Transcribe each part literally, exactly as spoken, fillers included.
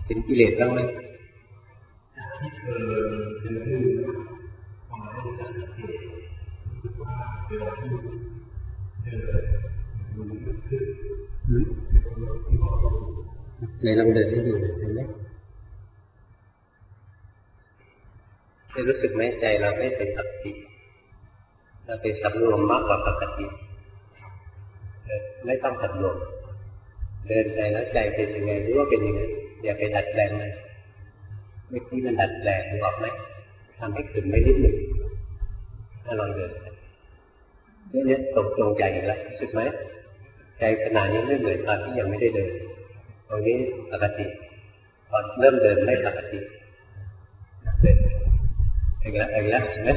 เห็นกิเลสบ้างไหมที่เคยเป็นเรื่องความไม่ได้สังเกตรู้สึกว่าเวลาที่เจอมันขึ้นหรือเป็นคนที่บอกว่าในลองเดินให้ดูเห็นไหมได้รู้สึกไหมใจเราไม่เป็นปกติเราเป็นสำรวมมากกว่าปกติไม่ต้องสำรวมเดินไปแล้วใจเป็นยังไงรู้ว่าเป็นยังไงอย่าไปดัดแปลงเลยเมื่อกี้มันดัดแปลงรู้ไหมทำให้ขึ้นไม่นิดหนึ่งถ้าลองเดินนี่เนี่ยตกลงใจอีกแล้วรู้สึกไหมใจขณะนี้ไม่เหมือนตอนที่ยังไม่ได้เดินตรงนี้ปกติพอเริ่มเดินไม่ปกติเดินอีกแล้วอีกแล้วเห็นไหม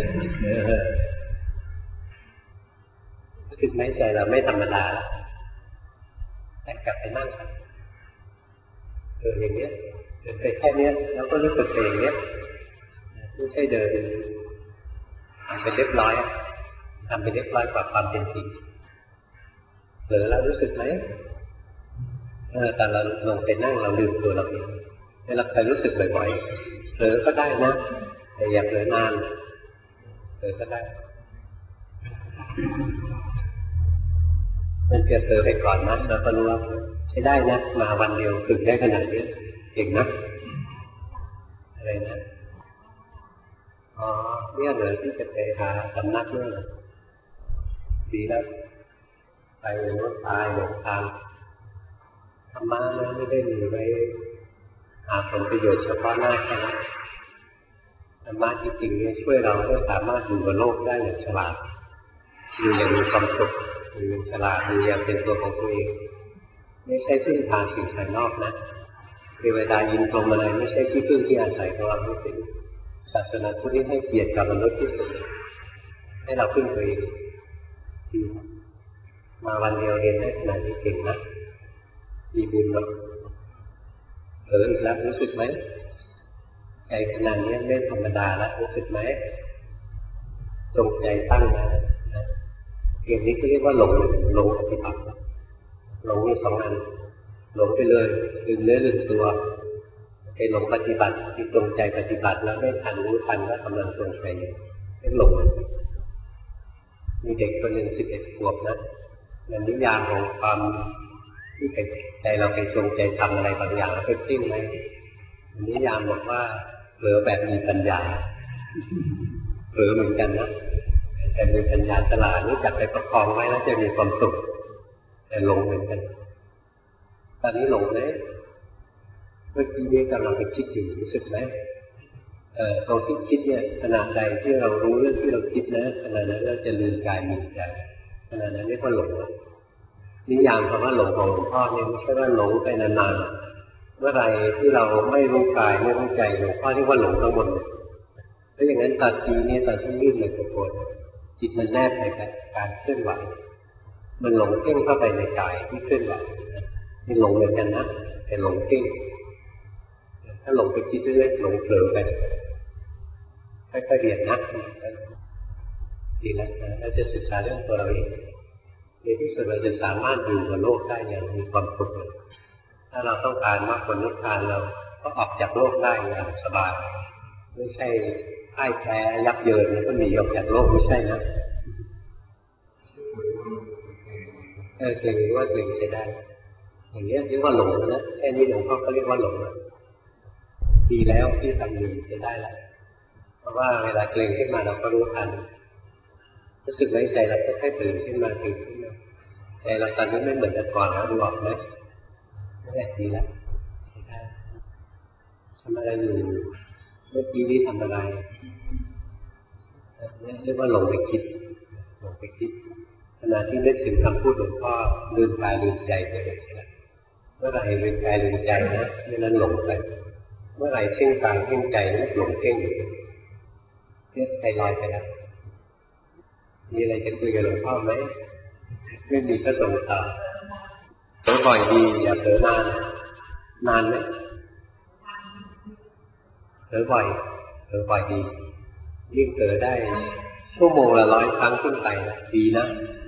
รู้สึกไหมใจเราไม่ธรรมดาแต่กลับไปนั่งเดินอย่างเนี้ยเดินไปแค่นี้แล้วก็รู้สึกเองเนี้ยไม่ใช่เดินทำไปเรียบร้อยทำไปเรียบร้อยกว่าความเป็นจริงเผลอแล้วรู้สึกไหมเออแต่เราลงไปนั่งเราลืมตัวเราเองให้เราเคยรู้สึกบ่อยๆเผลอก็ได้นะแต่อย่าเผลอนานเผลอก็ได้มันเกิดเผลอไปก่อนนะเราก็รู้ว่าใช้ได้นะมาวันเดียวฝึกได้ขนาดนี้เก่งนะอะไรนะอ๋อเนี่ยเหรอที่จะไปหาสำนักเนี่ยดีแล้วไปรถตายหลงทางธรรมะนั้นไม่ได้มีไว้หาผลประโยชน์เฉพาะหน้าแค่นั้นธรรมะจริงๆเนี่ยช่วยเราให้สามารถอยู่กับโลกได้อย่างฉลาดอยู่อย่างมีความสุขอยู่อย่างฉลาดอยู่อย่างเป็นตัวของตัวเองไม่ใช่พึ่งพาสิ่งภายนอกนะเทวดายินพรหมอะไรไม่ใช่ที่พึ่งที่อาศัยของเราไม่เป็นศาสนาพุทธที่ให้เกียรติกับมนุษย์ที่สุดให้เราพึ่งตัวเองมาวันเดียวเรียนได้ขนาดนี้เก่งนะมีบุญเนาะเอออีกแล้วรู้สึกไหมใจขนาดนี้ไม่ธรรมดาแล้วรู้สึกไหมตรงใจตั้งนะอย่างนี้ก็เรียกว่าหลงหลงปฏิบัติหลงมีสองอันหลงไปเลยลืมเนื้อลืมตัวไอ้หลงปฏิบัติที่ตรงใจปฏิบัติแล้วไม่ทันรู้ทันว่ากำลังตรงใจเรียกหลงมีเด็กคนหนึ่งสิบเอ็ดขวบนะในนิยามของความที่ใจเราไปจงใจทำอะไรบางอย่างแล้วไปทิ้งไหมนิยามบอกว่าเผลอแบบมีปัญญาเผลอเหมือนกันนะแต่มีปัญญาฉลาดรู้จักไปประคองไว้แล้วจะมีความสุขแต่หลงเหมือนกันตอนนี้หลงไหมเมื่อกี้นี้กำลังไปคิดอยู่รู้สึกไหมเอ่อตอนที่คิดเนี่ยขณะใดที่เรารู้เรื่องที่เราคิดนะขณะนั้นเราจะลืมกายลืมใจขณะนั้นเรียกว่าหลงนิยามคำว่าหลงของหลวงพ่อเนี่ยไม่ใช่ว่าหลงไปนานๆเมื่อไรที่เราไม่รู้กายไม่รู้ใจหลวงพ่อเรียกว่าหลงทั้งหมดแล้วอย่างนั้นตอนทีนี้ตอนที่ยื่นไมโครโฟนจิตมันแนบไปกับการเคลื่อนไหวมันหลงเพ่งเข้าไปในกายที่เคลื่อนไหวนี่หลงเหมือนกันนะแต่หลงเพ่งถ้าหลงไปคิดเรื่อยๆหลงเผลอไปค่อยๆเรียนนะดีแล้วนะเราจะศึกษาเรื่องตัวเราเองในที่สุดเราจะสามารถอยู่กับโลกได้อย่างมีความสุขถ้าเราต้องการมากกว่านิพพานเราก็ออกจากโลกได้อย่างสบายไม่ใช่พ่ายแพ้ยับเยินแล้วก็หนีออกจากโลกไม่ใช่นะเออเก่งว่าเก่งใช้ได้อย่างนี้เรียกว่าหลงนะแค่นี้หลวงพ่อก็เรียกว่าหลงแล้วดีแล้วที่ทำดีใช้ได้แล้วเพราะว่าเวลาเกรงขึ้นมาเราก็รู้ทันรู้สึกไหมใจเราค่อยๆตื่นขึ้นมาตื่นขึ้นมาใจเราตอนนี้ไม่เหมือนแต่ก่อนแล้วดูออกไหมไม่ได้ดีแล้วใช้ได้ทำอะไรอยู่เมื่อกี้นี้ทำอะไรเรียกว่าหลงไปคิดหลงไปคิดขณะที่นึกถึงคำพูดหลวงพ่อลืมกายลืมใจไปเลยเมื่อไหร่ลืมกายลืมใจนะเมื่อนั้นหลงไปเมื่อไหร่เพ่งกายเพ่งใจนั่นหลงเพ่งอยู่เนี่ยใจลอยไปแล้วมีอะไรจะคุยกับหลวงพ่อไหมไม่มีก็ส่งต่อเผลอบ่อยดีอย่าเผลอนานนานไหมเผลอบ่อยเผลอบ่อยดียิ่งเผลอได้ชั่วโมงละร้อยครั้งขึ้นไปดีนะ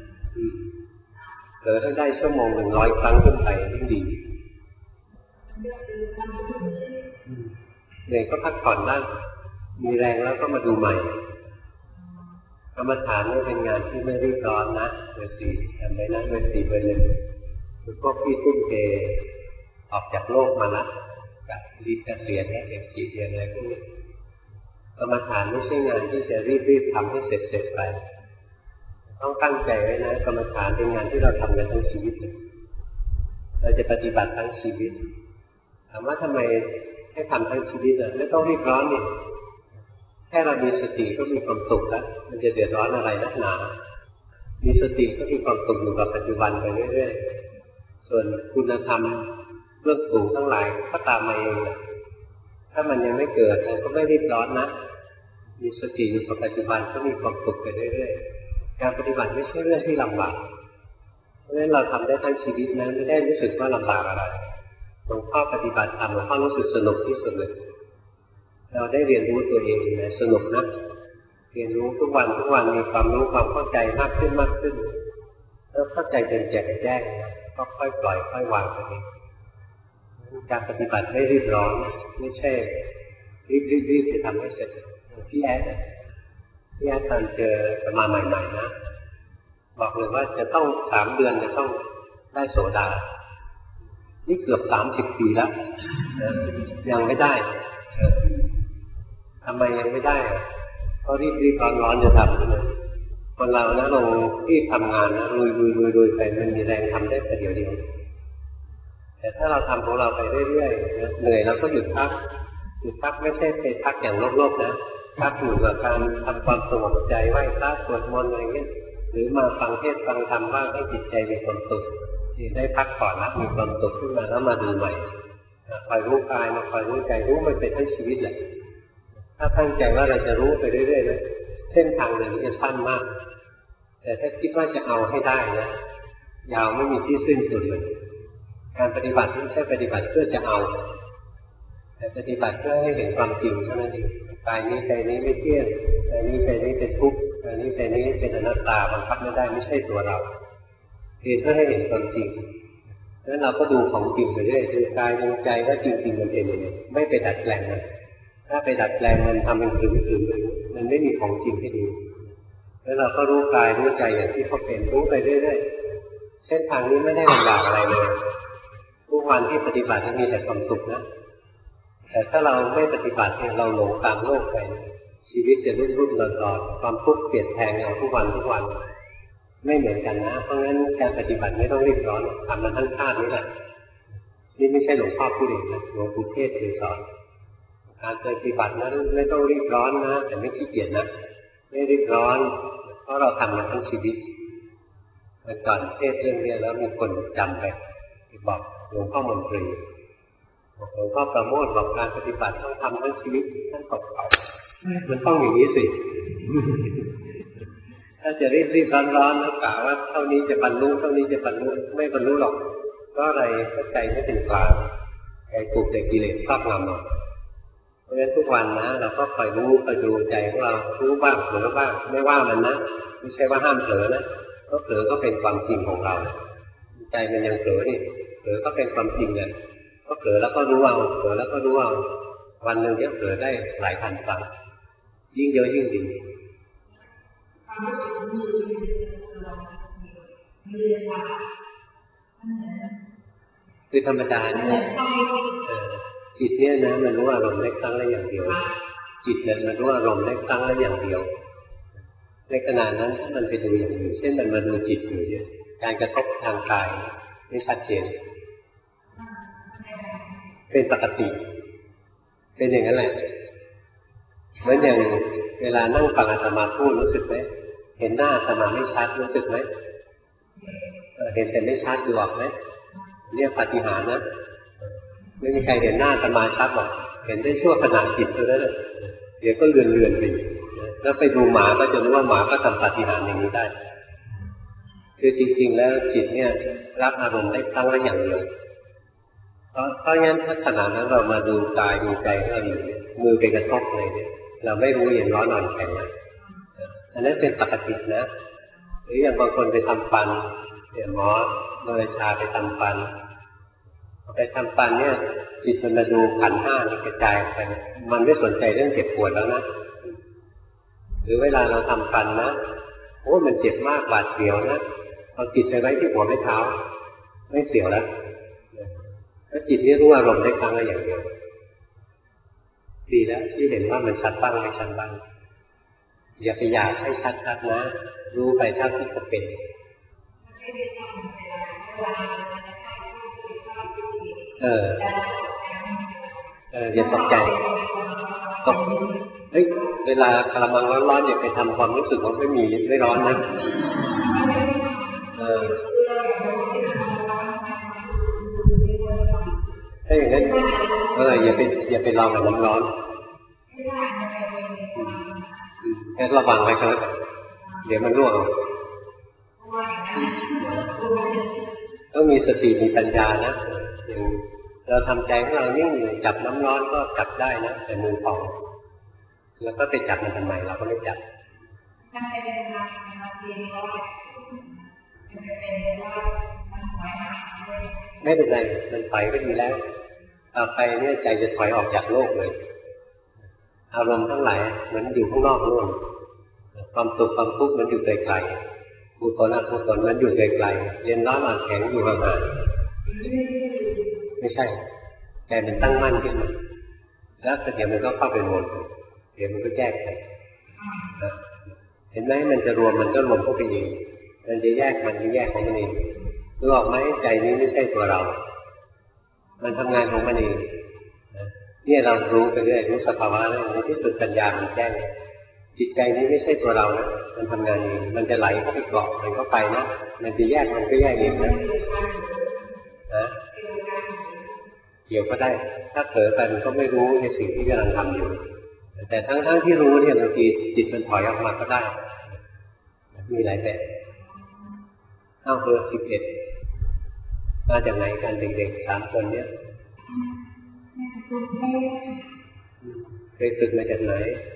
เผลอถ้าได้ชั่วโมงหนึ่งร้อยครั้งขึ้นไปยิ่งดีเหนื่อยก็พักผ่อนบ้างมีแรงแล้วก็มาดูใหม่กรรมฐานนี่เป็นงานที่ไม่รีบร้อนนะเบอร์สี่ทำไปนะเบอร์สี่เบอร์หนึ่งคือพวกที่ทุ่มเทออกจากโลกมาละกับรีบเกษียณและเด็กจีเรียนอะไรพวกนี้กรรมฐานไม่ใช่งานที่จะรีบๆทำให้เสร็จๆไปต้องตั้งใจไว้นะกรรมฐานเป็นงานที่เราทำกันทั้งชีวิตเราจะปฏิบัติทั้งชีวิตถามว่าทำไมให้ทำทั้งชีวิตอ่ะไม่ต้องรีบร้อนนี่แค่เรามีสติก็มีความสุขแล้วมันจะเดือดร้อนอะไรนักหนามีสติก็มีความสุขอยู่กับปัจจุบันไปเรื่อยๆส่วนคุณธรรมเรื่องสูงทั้งหลายก็ตามมาเองถ้ามันยังไม่เกิดเราก็ไม่รีบร้อนนะมีสติอยู่กับปัจจุบันก็มีความสุขไปเรื่อยๆการปฏิบัติไม่ใช่เรื่องที่ลำบากเพราะฉะนั้นเราทำได้ทั้งชีวิตนะไม่ได้รู้สึกว่าลำบากอะไรหลวงพ่อปฏิบัติธรรมหลวงพ่อรู้สึกสนุกที่สุดเลยเราได้เรียนรู้ตัวเองนะสนุกนะเรียนรู้ทุกวันทุกวันมีความรู้ความเข้าใจมากขึ้นมากขึ้นแล้วเข้าใจจนแจ่มแจ้งก็ค่อยปล่อยค่อยวางไปเองการปฏิบัติไม่รีบร้อนไม่ใช่รีบรีบรีบจะทำให้เสร็จพี่แอดพี่แอดตอนเจอประมาณใหม่ๆนะบอกเลยว่าจะต้องสามเดือนจะต้องได้โสดานี่เกือบสามสิบปีแล้วยังไม่ได้ทำไมยังไม่ได้เพราะรีบรีบร้อนร้อนจะทำนะคนเรานะลงที่ทำงานนะลุยลุยลุยลุยไปมันมีแรงทำได้แต่เดียวเดียวแต่ถ้าเราทำของเราไปเรื่อยๆเหนื่อยเราก็หยุดพักหยุดพักไม่ใช่ไปพักอย่างโลกๆนะพักอยู่กับการทำความสงบใจไหว้พระสวดมนต์อะไรเงี้ยหรือมาฟังเทศน์ฟังธรรมบ้างให้จิตใจมีความสุขได้พักผ่อนแล้วมีความสุขขึ้นมาแล้วมาดูใหม่คอยรู้กายมาคอยรู้ใจรู้มันเป็นทั้งชีวิตแหละถ้าตั้งใจว่าเราจะรู้ไปเรื่อยๆนะเส้นทางหนึ่งจะสั้นมากแต่ถ้าคิดว่าจะเอาให้ได้นะยาวไม่มีที่สิ้นสุดเลยการปฏิบัติไม่ใช่ปฏิบัติเพื่อจะเอาแต่ปฏิบัติเพื่อให้เห็นความจริงเท่านั้นเองกายนี้ใจนี้ไม่เที่ยงใจนี้ใจนี้เป็นทุกข์ใจนี้ใจนี้เป็นอนัตตาบังคับไม่ได้ไม่ใช่ตัวเราเพียงเพื่อให้เห็นความจริงแล้วเราก็ดูของจริงไปเรื่อยดูกายดูใจว่าจริงๆมันเป็นยังไงไม่ไปดัดแปลงมันถ้าไปดัดแปลงมันทำเป็นอื่นๆมันไม่มีของจริงให้ดูแล้วเราก็รู้กายรู้ใจอย่างที่เขาเป็นรู้ไปเรื่อยๆเส้นทางนี้ไม่ได้ลำบากอะไรเลยทุกวันที่ปฏิบัติจะมีแต่ความสุขนะแต่ถ้าเราไม่ปฏิบัติเนี่ยเราหลงตามโลกไปชีวิตจะรุ่นรุ่นหลอดๆความทุกข์เปลี่ยนแปลงเอาทุกวันทุกวันไม่เหมือนกันนะเพราะงั้นการปฏิบัติไม่ต้องรีบร้อนทำมาทั้งชาตินี้แหละนี่ไม่ใช่หลวงพ่อพูดเองนะหลวงปู่เทศน์เคยสอนการปฏิบัตินั้นไม่ต้องรีบร้อนนะแต่ไม่ขี้เกียจนะไม่รีบร้อนเพราะเราทำมาทั้งชีวิตเมื่อก่อนเทศเรื่องนี้แล้วมีคนจำไปบอกหลวงพ่อมนตรีหลวงพ่อประโมทบอกการปฏิบัติต้องทำทั้งชีวิตท่านตอบเขามันต้องอย่างนี้สิถ้าจะรีบรีบร้อนร้อนแล้วกะว่าเท่านี้จะบรรลุเท่านี้จะบรรลุไม่บรรลุหรอกก็อะไรก็ใจไม่เป็นกลางใจถูกแต่กิเลสครอบงำหมดเพราะฉะนั้นทุกวันนะเราก็คอยรู้คอยดูใจของเรารู้บ้างเผลอบ้างไม่ว่ามันนะไม่ใช่ว่าห้ามเผลอนะเพราะเผลอก็เป็นความจริงของเราใจมันยังเผลอนี่เผลอก็เป็นความจริงเลยก็เผลอแล้วก็รู้เอาเผลอแล้วก็รู้เอาวันหนึ่งเนี่ยเผลอได้หลายพันครั้งยิ่งเยอะยิ่งดีคือธรรมดาเนี่ยจิตเนี่ยนะมันรู้อารมณ์ได้ครั้งละอย่างเดียวจิตเนี่ยมันรู้อารมณ์ได้ครั้งละอย่างเดียวในขณะนั้นถ้ามันไปดูอย่างอื่นเช่นมันมาดูจิตอยู่เนี่ยการกระทบทางกายไม่ชัดเจนเป็นปกติเป็นอย่างนั้นแหละเหมือนอย่างเวลานั่งฟังอาตมาพูดรู้สึกไหมเห็นหน้าอาตมาไม่ชัดรู้สึกไหมเห็นแต่ไม่ชัดดูออกไหมเรียกปาฏิหาริย์นะไม่มีใครเห็นหน้าอาตมาชัดหรอกเห็นได้ชั่วขณะจิตเท่านั้นเดี๋ยวก็เลือนเลือนไปแล้วไปดูหมาก็จะรู้ว่าหมาก็ทำปาฏิหาริย์อย่างนี้ได้คือจริงๆแล้วจิตเนี่ยรับอารมณ์ได้ครั้งละอย่างเดียวเพราะเพราะงั้นถ้าขณะนั้นเรามาดูกายดูใจของเราอยู่มือไปกระทบอะไรเนี่ยเราไม่รู้เย็นร้อนอ่อนแข็งนะอันนั้นเป็นปกตินะหรืออย่างบางคนไปทำฟันเดี๋ยวหมอโดยชาไปทำฟันหมไปทำฟันเนี่ยจิตมันมาดูขันธ์ห้านี่กระจายออกไปมันไม่สนใจเรื่องเจ็บปวดแล้วนะหรือเวลาเราทำฟันนะโอ้มันเจ็บมากบาดเสียวนะเอาจิตไปไว้ที่หัวไม่เท้าไม่เสียวแล้วถ้าจิตนี่รู้อารมณ์ได้ครั้งละอย่างเดียวดีแล้วที่เห็นว่ามันชัดบ้างไม่ชัดบ้างอย่าไปอยากให้ชัดๆนะรู้ไปเท่าที่เขาเป็นเออเอออย่าตกใจตกเฮ้ยเวลากระมังร้อนๆอย่าไปทำความรู้สึกว่าไม่มีไม่ร้อนนะเออถ้าอย่างนั้นเอออย่าไปอย่าไปลองกับน้ำร้อนแค่ระวังไว้ก็แล้วกันเดี๋ยวมันร่วงต้องมีสติมีปัญญานะอย่างเราทำใจของเรานิ่งจับน้ำร้อนก็จับได้นะแต่มือพองแล้วก็ไปจับมันทำไมเราก็ไม่จับไม่เป็นไรมันไปก็ดีแล้วต่อไปเนี่ยใจจะถอยออกจากโลกเลยอารมณ์ทั้งหลายมันอยู่ข้างนอกโลกความสุขความทุกข์มันอยู่ไกลๆกุศลอกุศลมันอยู่ไกลๆเย็นร้อนอ่อนแข็งอยู่ห่างๆไม่ใช่แต่มันตั้งมั่นขึ้นมาแล้วเดี๋ยวมันก็เข้าไปรวมเดี๋ยวมันก็แยกไปเห็นไหมมันจะรวมมันก็รวมเข้าไปเองมันจะแยกมันก็แยกของมันเองรู้ออกไหมใจนี้ไม่ใช่ตัวเรามันทำงานของมันเองเนี่ยเรารู้ไปเรื่อยรู้สภาวะเรื่อยในที่สุดปัญญามันแจ้งจิตใจนี้ไม่ใช่ตัวเรานะมันทำงานเองมันจะไหลเข้าไปเกาะมันก็ไปนะมันจะแยกมันก็แยกเองนะนะเกี่ยวก็ได้ถ้าเผลอไปมันก็ไม่รู้ในสิ่งที่กำลังทำอยู่แต่ทั้งๆที่รู้เนี่ยบางทีจิตมันถอยออกมาก็ได้มีหลายแบบเอาเบอร์สิบเอ็ดมาจากไหนกันเด็กๆสามคนเนี้ยเคยฝึกมาจากไหน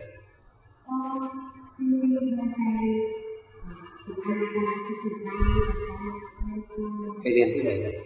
เคยเรียนที่ไหนนะ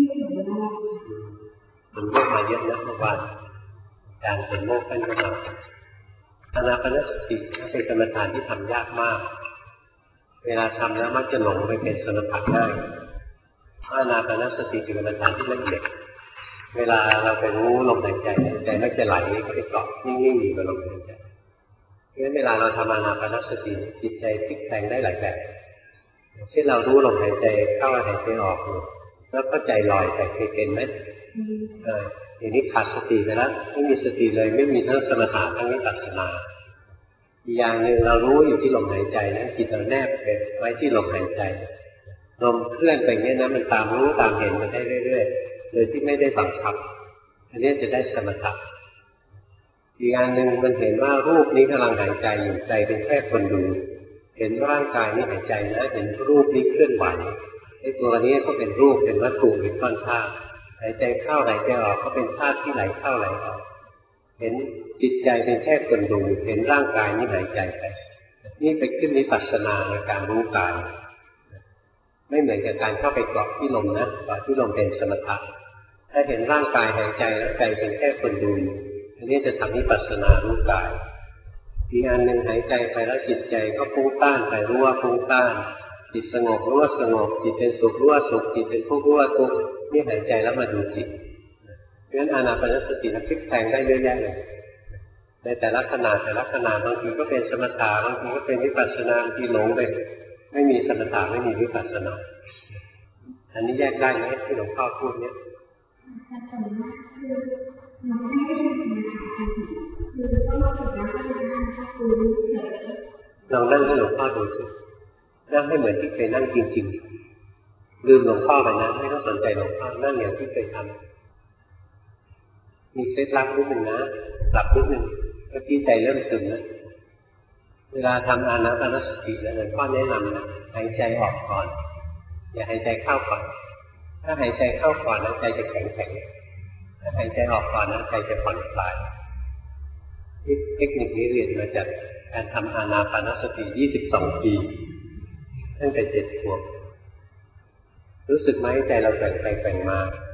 มันโมกมาเยอะนะเมื่อวานการเป็นโมกขึ้นก็มาอานาปานสติเป็นกรรมฐานที่ทำยากมากเวลาทำแล้วมักจะหลงไปเป็นสมถะง่ายอานาปานสติเป็นกรรมฐานที่ละเอียดเวลาเราไปรู้ลมหายใจใจไม่จะไหลก็ไปเกาะนิ่งๆอยู่กับลมหายใจเพราะฉะนั้นเวลาเราทำอานาปานสติจิตใจพลิกแปลงได้หลายแบบเช่นเรารู้ลมหายใจเข้าหายใจออกแล้วก็ใจลอยไปเคยเป็นไหมเอออย่างนี้ขาดสติไปแล้วไม่มีสติเลยไม่มีทั้งสมถะทั้งวิปัสสนาอีกอย่างหนึ่งเรารู้อยู่ที่ลมหายใจนะจิตเราแนบไปไว้ที่ลมหายใจลมเคลื่อนไปอย่างนี้นะมันตามรู้ตามเห็นมันได้เรื่อยๆโดยที่ไม่ได้บังคับอันนี้จะได้สมถะอีกอย่างหนึ่งมันเห็นว่ารูปนี้กำลังหายใจอยู่ใจเป็นแค่คนดูเห็นร่างกายนี้หายใจนะเห็นรูปนี้เคลื่อนไหวไอ้ตัวนี้ก็เป็นรูปเป็นวัตถุเป็นก้อนธาตุหายใจเข้าหายใจออกก็เป็นธาตุที่ไหลเข้าไหลออกเห็นจิตใจเป็นแค่คนดูเห็นร่างกายนี้หายใจไปนี่ไปขึ้นวิปัสสนาในการรู้กายไม่เหมือนกับการเข้าไปเกาะที่ลมนะเกาะที่ลมเป็นสมถะถ้าเห็นร่างกายหายใจแล้วใจเป็นแค่คนดูอันนี้จะทำวิปัสสนารู้กายอีกอันหนึ่งหายใจไปแล้วจิตใจก็ฟุ้งซ่านไปรู้ว่าฟุ้งซ่านจิตสงบรู้ว่าสงบจิตเป็นสุขรู้ว่าสุขจิตเป็นทุกข์รู้ว่าทุกข์นี่หายใจแล้วมาดูจิตเพราะฉะนั้นอานาปานสติมันพลิกแปลงได้เยอะแยะเลยในแต่ละขณะแต่ละขณะบางทีก็เป็นสมถะบางทีก็เป็นวิปัสสนาบางทีหลงไปไม่มีสมถะไม่มีวิปัสสนาอันนี้แยกได้ไหมที่หลวงพ่อพูดเนี่ยลองนั่งให้หลวงพ่อดูสินั่งให้เหมือนที่เคยนั่งจริงๆลืมหลวงพ่อไปนะไม่ต้องสนใจหลวงพ่อนั่งอย่างที่เคยทำมีเคล็ดลับนิดหนึ่งนะหลับนิดหนึ่งเมื่อกี้ใจเริ่มซึมนะเวลาทำอานาปานสติแล้วหลวงพ่อแนะนำนะหายใจออกก่อนอย่าหายใจเข้าก่อนถ้าหายใจเข้าก่อนแล้วใจจะแข็งแข็งถ้าหายใจออกก่อนแล้วใจจะผ่อนคลายเทคนิคนี้เรียนมาจากการทำอานาปานสติยี่สิบสองปีตั้งแต่เจ็ดขวบรู้สึกไหมใจเราแกว่งไปแกว่งมา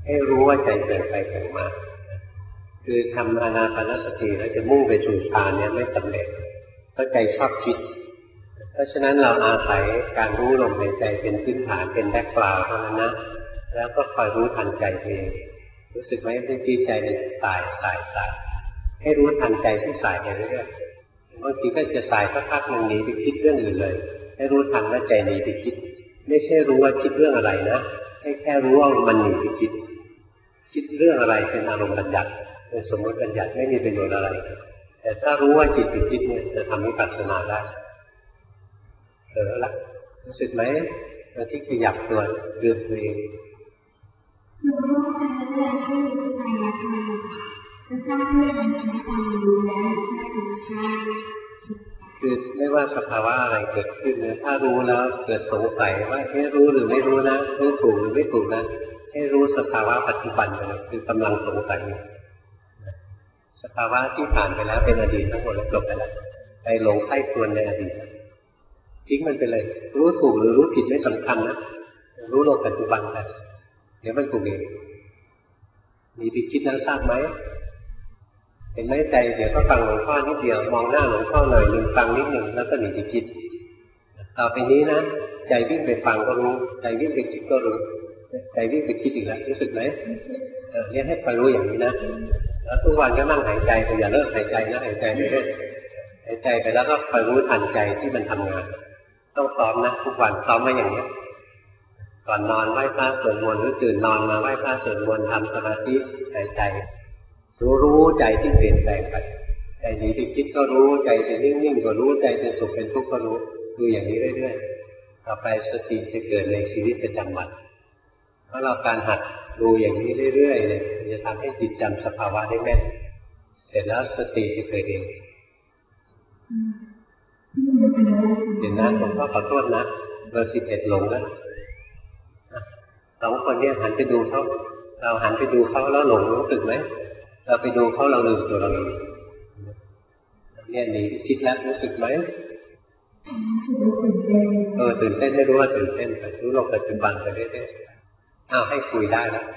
ให้รู้ว่าใจเกิดไปเกิดมาคือทำอานาปานสติแล้วจะมุ่งไปสู่ฌานเนี่ยไม่สำเร็จเพราะใจชอบคิดเพราะฉะนั้นเราอาศัยการรู้ลมหายใจเป็นพื้นฐานเป็นแบ็คกราวด์เท่านั้นนะแล้วก็คอยรู้ทันใจเองรู้สึกไหมที่ที่ใจมันสายสายสายให้รู้ทันใจที่สายไปเรื่อยๆบางทีก็จะสายสักพักหนึ่งหนีไปคิดเรื่องอื่นเลยให้รู้ทันว่าใจหนีไปคิดไม่ใช่รู้ว่าคิดเรื่องอะไรนะให้แค่รู้ว่ามันหนีไปคิดคิดเรื่องอะไรเป็นอารมณ์บัญญัติเป็นสมมติบัญญัติไม่มีประโยชน์อะไรแต่ถ้ารู้ว่าจิตไปคิดเนี่ยจะทำให้ปัจจุบันได้เออละรู้สึกไหมตอนที่ขยับตัวเรื่องตัวเองหนูรู้ทันเวลาที่อยู่ในอาคารจะสร้างเรื่องการใช้ความรู้แล้วใช้ธรรมชาติคือไม่ว่าสภาวะอะไรเกิดขึ้นเนี่ยถ้ารู้แล้วเกิดสงสัยว่าเอ๊ะรู้หรือไม่รู้นะรู้ถูกหรือไม่ถูกนะให้รู้สภาวะปัจจุบันไปเลยคือกำลังสงสัยสภาวะที่ผ่านไปแล้วเป็นอดีตทั้งหมดแล้วจบไปแล้วไปหลงไข้ควรในอดีตทิ้งมันไปเลยรู้ถูกหรือรู้ผิดไม่สำคัญนะรู้ลงปัจจุบันไปเดี๋ยวมันถูกเองมีไปคิดแล้วทราบไหมเห็นไหมใจเดี๋ยวก็ฟังหลวงพ่อนิดเดียวมองหน้าหลวงพ่อหน่อยหนึ่งฟังนิดหนึ่งแล้วก็หนีไปคิดต่อไปนี้นะใจวิ่งไปฟังก็รู้ใจวิ่งไปคิดก็รู้ใจวิ่งไปคิดอีกแล้วรู้สึกไหมเออเนี่ยให้คอยรู้อย่างนี้นะแล้วทุกวันก็นั่งหายใจแต่อย่าเลิกหายใจนะหายใจไปเรื่อยหายใจไปแล้วก็คอยรู้ทันใจที่มันทำงานต้องซ้อมนะทุกวันซ้อมมาอย่างนี้ก่อนนอนไหว้พระสวดมนต์หรือตื่นนอนมาไหว้พระสวดมนต์ทำสมาธิหายใจรู้รู้ใจที่เปลี่ยนแปลงไปใจหนีไปคิดก็รู้ใจจะนิ่งๆก็รู้ใจจะสุขเป็นทุกข์ก็รู้ดูอย่างนี้เรื่อยๆต่อไปสติจะเกิดในชีวิตประจำวันเพราะเราการหัดดูอย่างนี้เรื่อยๆเนี่ยจะทำให้จิตจำสภาวะได้แม่นเสร็จแล้วสติจะเกิดเองเดี๋ยวนะหลวงพ่อขอโทษนะเบอร์สิบเอ็ดหลงแล้วสองคนนี้หันไปดูเขาเราหันไปดูเขาแล้วหลงรู้สึกไหมเราไปดูเขาเราลืมตัวเราเองเนี่ยหนีคิดแล้วรู้สึกไหมเออตื่นเต้นไม่รู้ว่าตื่นเต้นแต่รู้ลงปัจจุบันไปเรื่อยๆอ้าวให้คุยได้แล้ว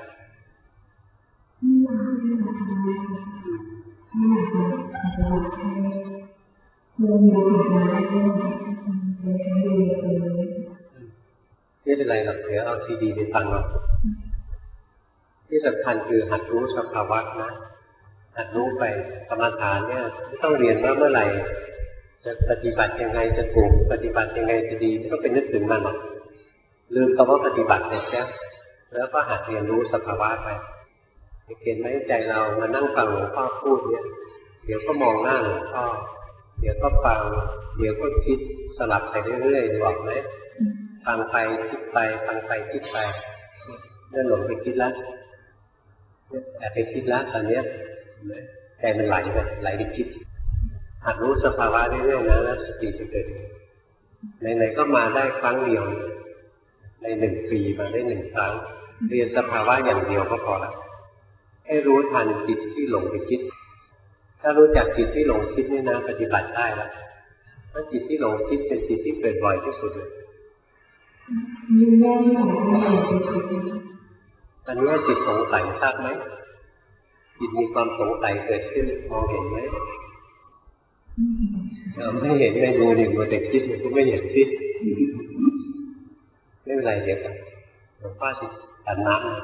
ไม่เป็นไรหรอกเดี๋ยวเอาซีดีไปฟังหรอกที่สำคัญคือหัดรู้สภาวะนะหัดรู้ไปกรรมฐานเนี่ยไม่ต้องเรียนว่าเมื่อไหร่จะปฏิบัติยังไงจะถูกปฏิบัติยังไงจะดีไม่ต้องไปนึกถึงมันหรอกลืมคำว่าปฏิบัติเสร็จแล้วแล้วก็หัดเรียนรู้สภาวะไปเห็นไหมใจเรามานั่งฟังหลวงพ่อพูดเนี่ยเดี๋ยวก็มองหน้าหลวงพ่อเดี๋ยวก็ฟังเดี๋ยวก็คิดสลับไปเรื่อยๆบอกไหมฟังไปคิดไปฟังไปคิดไปเนี่ยหลงไปคิดแล้วแต่ไปคิดแล้วตอนนี้ใจมันไหลไปไหลไปคิดหัดรู้สภาวะเรื่อยๆนะแล้วสติจะเกิดไหนๆก็มาได้ครั้งเดียวในหนึ่งปีมาได้หนึ่งครั้งเรียนสภาวะอย่างเดียวก็พอแล้วให้รู้ทันจิตที่หลงไปคิดถ้ารู้จักจิตที่หลงคิดนี่นะปฏิบัติได้แล้วเพราะจิตที่หลงคิดเป็นจิตที่เกิดบ่อยที่สุดเลยตอนนี้จิตสงสัยทราบไหมจิตมีความสงสัยเกิดขึ้นมองเห็นไหมเราไม่เห็นไม่ดูดิมัวแต่คิดมันก็ไม่เห็นคิดไม่เป็นไรเดี๋ยวหลวงพ่อสิฉันน้ำ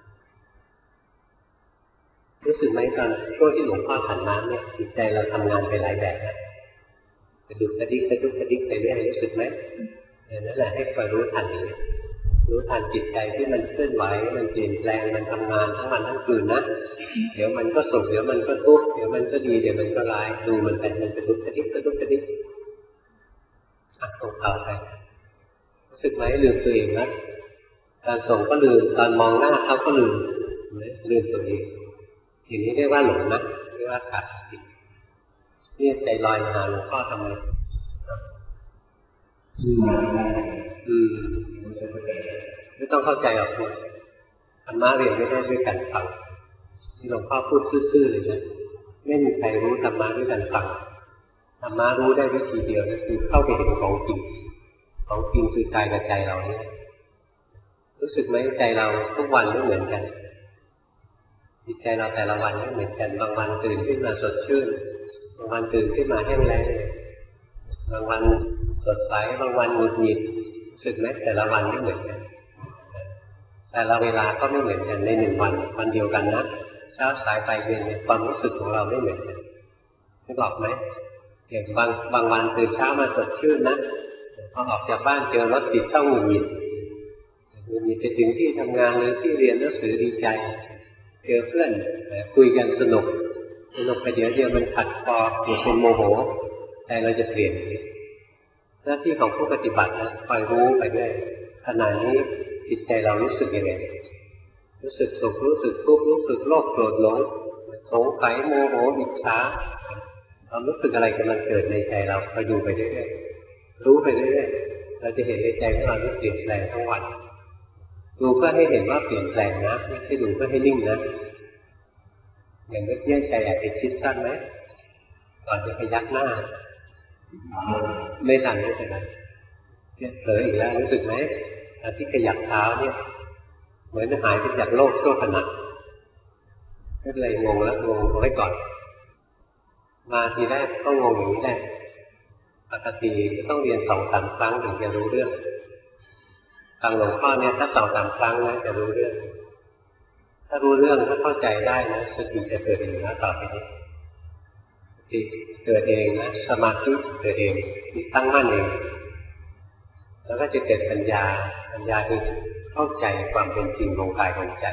รู้สึกไหมตอนช่วงที่หลวงพ่อฉันน้ำเนี่ยจิตใจเราทำงานไปหลายแบบนะกระดุกกระดิกกระดุกกระดิกไปเรื่อยรู้สึกไหมนั่นแหละให้คอยรู้ทันอย่างนี้รู้ทันจิตใจที่มันเคลื่อนไหวมันเปลี่ยนแปลงมันทำงานทั้งวันทั้งคืนนะเดี๋ยวมันก็สุขเดี๋ยวมันก็ทุกข์เดี๋ยวมันก็ดีเดี๋ยวมันก็ร้ายดูมันไปมันกระดุกกระดิกกระดุกกระดิกอ่ะส่งเขาไปรู้สึกไหมลืมตัวเองนะการส่งก็ลืมตอนมองหน้าเขาก็ลืมลืมตัวเองอย่างนี้เรียกว่าหลงนะเรียกว่าขาดสตินี่ใจลอยมาหาหลวงพ่อทำไมอืมไม่ต้องเข้าใจหรอกคุณธรรมะเรียนไม่ได้ด้วยการฟังที่หลวงพ่อพูดซื่อๆเลยนะไม่มีใครรู้ธรรมะด้วยการฟังธรรมะรู้ได้วิธีเดียวก็คือเข้าไปเห็นของจริงของจริงคือกายกับใจเราเนี่ยรู้สึกไหมใจเราทุกวันไม่เหมือนกันจิตใจเราแต่ละวันไม่เหมือนกันบางวันตื่นขึ้นมาสดชื่นบางวันตื่นขึ้นมาแห้งแล้งบางวันสดใสบางวันหงุดหงิดรู้สึกไหมแต่ละวันไม่เหมือนกันแต่ละเวลาก็ไม่เหมือนกันในหนึ่งวันวันเดียวกันนะเช้าสายปลายเย็นเนี่ยความรู้สึกของเราไม่เหมือนกันนึกออกไหมอย่างบางบางวันตื่นเช้ามาสดชื่นนะพอออกจากบ้านเจอรถติดต้องหงุดหงิดหงุดหงิดไปถึงที่ทำงานหรือที่เรียนหนังสือดีใจเจอเพื่อนคุยกันสนุกสนุกไปเดี๋ยวเดียวมันขัดคอเกิดเป็นโมโหใจเราจะเปลี่ยนหน้าที่ของผู้ปฏิบัตินะคอยรู้ไปเรื่อยขณะนี้จิตใจเรารู้สึกยังไงรู้สึกสุขรู้สึกทุกข์รู้สึกโลภโกรธหลงสงสัยโมโหอิจฉาความรู้สึกอะไรกำลังเกิดในใจเราคอยดูไปเรื่อยๆรู้ไปเรื่อยๆเราจะเห็นในใจของเราที่เปลี่ยนแปลงทั้งวันดูเพื่อให้เห็นว่าเปลี่ยนแปลงนะไม่ใช่ดูเพื่อให้นิ่งนะอย่างเมื่อกี้ใจอาจจะคิดสั้นไหมก่อนจะพยักหน้าไม่ทันไม่เป็นไรเผลออีกแล้วรู้สึกไหมที่ขยับเท้าเนี่ยเหมือนจะหายไปจากโลกชั่วขณะก็เลยงงแล้วงงไว้ก่อนมาทีแรกก็งงอย่างนี้แหละปกติก็ต้องเรียนสองสามครั้งถึงจะรู้เรื่องฟังหลวงพ่อเนี่ยถ้าสองสามครั้งนะจะรู้เรื่องถ้ารู้เรื่องถ้าเข้าใจได้นะสติจะเกิดเองนะต่อไปนี้สติเกิดเองนะสมาธิเกิดเองจิตตั้งมั่นเองแล้วก็จะเกิดปัญญาปัญญาคือเข้าใจความเป็นจริงของกายของใจ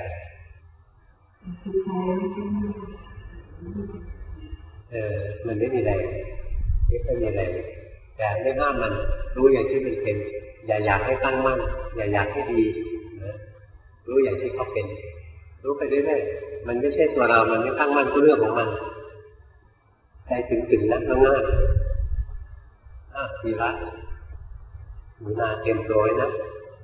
เออมันไม่มีอะไรไม่มีอะไรแต่ไม่ห้ามมันรู้อย่างที่มันเป็นอย่าอยากให้ตั้งมั่นอย่าอยากให้ดีนะรู้อย่างที่เขาเป็นรู้ไปเรื่อยๆมันไม่ใช่ตัวเรามันไม่ตั้งมั่นก็เรื่องของมันใจถึงๆนะง่ายๆอ่ะดีละหนูนาเตรียมตัวไว้นะ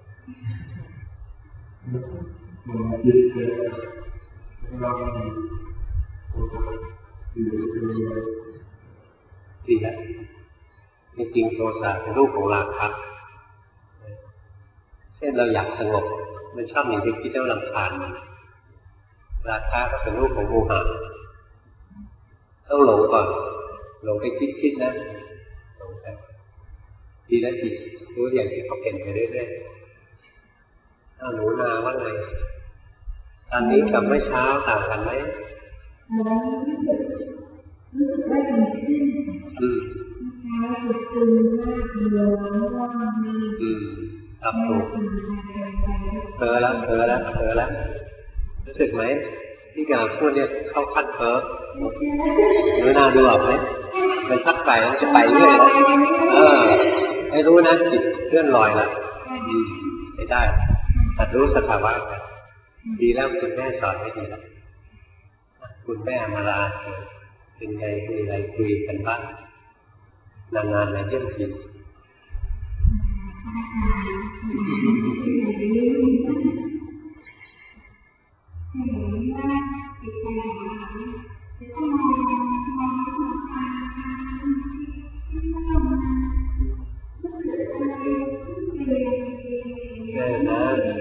มันคิดเลยเราดีนะจริงๆโทสะเป็นรูปของราคะเช่นเราอยากสงบมันชอบหนีไปคิดแล้วรำคาญราคะก็เป็นรูปของโมหะต้องหลงก่อนหลงไปคิดคิดนะหลงไปดีแล้วจิตรู้อย่างที่เขาเป็นไปเรื่อยๆเอาหนูนาว่าไงตอนนี้กับเมื่อเช้าต่างกันไหมรู้สึกว่าดีขึ้นอืมเช้าสุดตึงมากเดียวว่างมีอืมตับถูกเผลอแล้วเผลอแล้วเผลอแล้วรู้สึกไหมที่กำลังพูดเนี่ยเข้าขั้นเผลอหนูนาดูออกไหมมันพักไปมันจะไปเรื่อยเออให้รู้นะจิตเคลื่อนลอยแล้วไม่ได้แต่รู้สภาวะดีแล้วคุณแม่สอนให้ดีแล้วคุณแม่มาลาเป็นไงมีอะไรคุยกันบ้างนานๆมาเยี่ยมทีเออนะ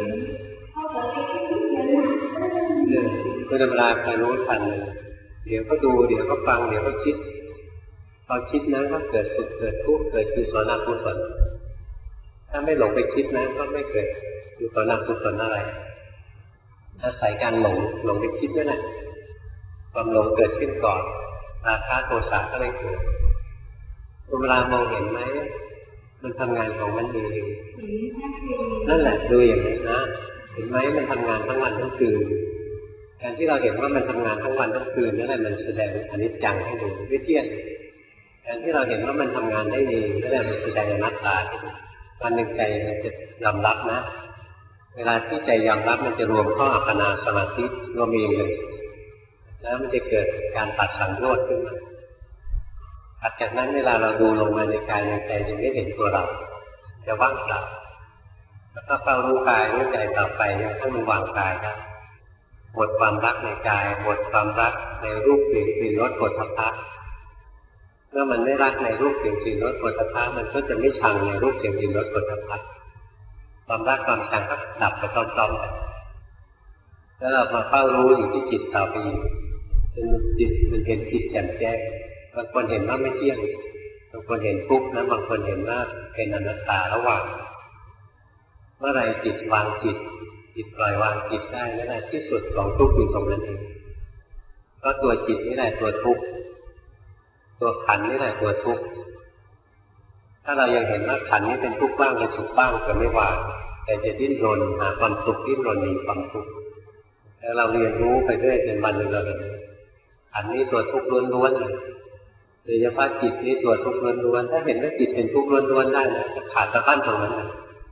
เวลาใครรู้ทันเลยเดี๋ยวก็ดูเดี๋ยวก็ฟังเดี๋ยวก็คิดพอคิดนะก็เกิดสุขเกิดทุกข์เกิดกุศลอกุศลถ้าไม่หลงไปคิดนะก็ไม่เกิดกุศลอกุศลอะไรอาศัยการหลงหลงไปคิดนั่นแหละความหลงเกิดขึ้นก่อนราคะโทสะก็เลยเกิดเวลามองเห็นไหมมันทำงานของมันเองนั่นแหละดูอย่างนี้นะเห็นไหมมันทำงานทั้งวันทั้งคืนการที่เราเห็นว่ามันทำงานทั้งวันทั้งคืนนั่นแหละมันแสดงอนิจจังให้ดูไม่เที่ยงการที่เราเห็นว่ามันทำงานได้เองนั่นแหละมันแสดงอนัตตาวันหนึ่งใจมันจะยอมรับนะเวลาที่ใจยอมรับมันจะรวมเข้าอัปปนาสมาธิรวมเองเลยแล้วมันจะเกิดการตัดสังโยชน์ขึ้นมาถัดจากนั้นเวลาเราดูลงมาในกายในใจจะไม่เห็นตัวเราจะว่างเปล่าแล้วก็เฝ้ารู้กายรู้ใจต่อไปเนี่ยถ้ามันวางกายได้หมดความรักในกายหมดความรักในรูปเสียงกลิ่นรสโผฏฐัพพะเมื่อมันไม่รักในรูปเสียงกลิ่นรสโผฏฐัพพะมันก็จะไม่ชังในรูปเสียงกลิ่นรสโผฏฐัพพะความรักความชังก็ดับไปพร้อมๆกันแล้วเรามาเฝ้ารู้อยู่ที่จิตต่อไปอีกจนจิตมันเห็นจิตแจ่มแจ้งบางคนเห็นว่าไม่เที่ยงบางคนเห็นทุกข์นะบางคนเห็นว่าเป็นอนัตตาระหว่างเมื่อไรจิตวางจิตจิตปล่อยวางจิตได้นั่นแหละที่สุดของทุกข์อยู่ตรงนั้นเองเพราะตัวจิตนี่แหละตัวทุกข์ตัวขันนี่แหละตัวทุกข์ถ้าเรายังเห็นว่าขันนี้เป็นทุกข์บ้างเป็นสุขบ้างจะไม่วางแต่จะดิ้นรนหาความสุขดิ้นรนหนีความทุกข์แล้วเราเรียนรู้ไปเรื่อยเป็นวันหนึ่งเราเห็นขันนี้ตัวทุกข์ล้วนๆเลยโดยเฉพาะจิตนี้ตัวทุกข์ล้วนๆถ้าเห็นว่าจิตเป็นทุกข์ล้วนๆได้นะจะขาดสะบั้นตรงนั้นนะ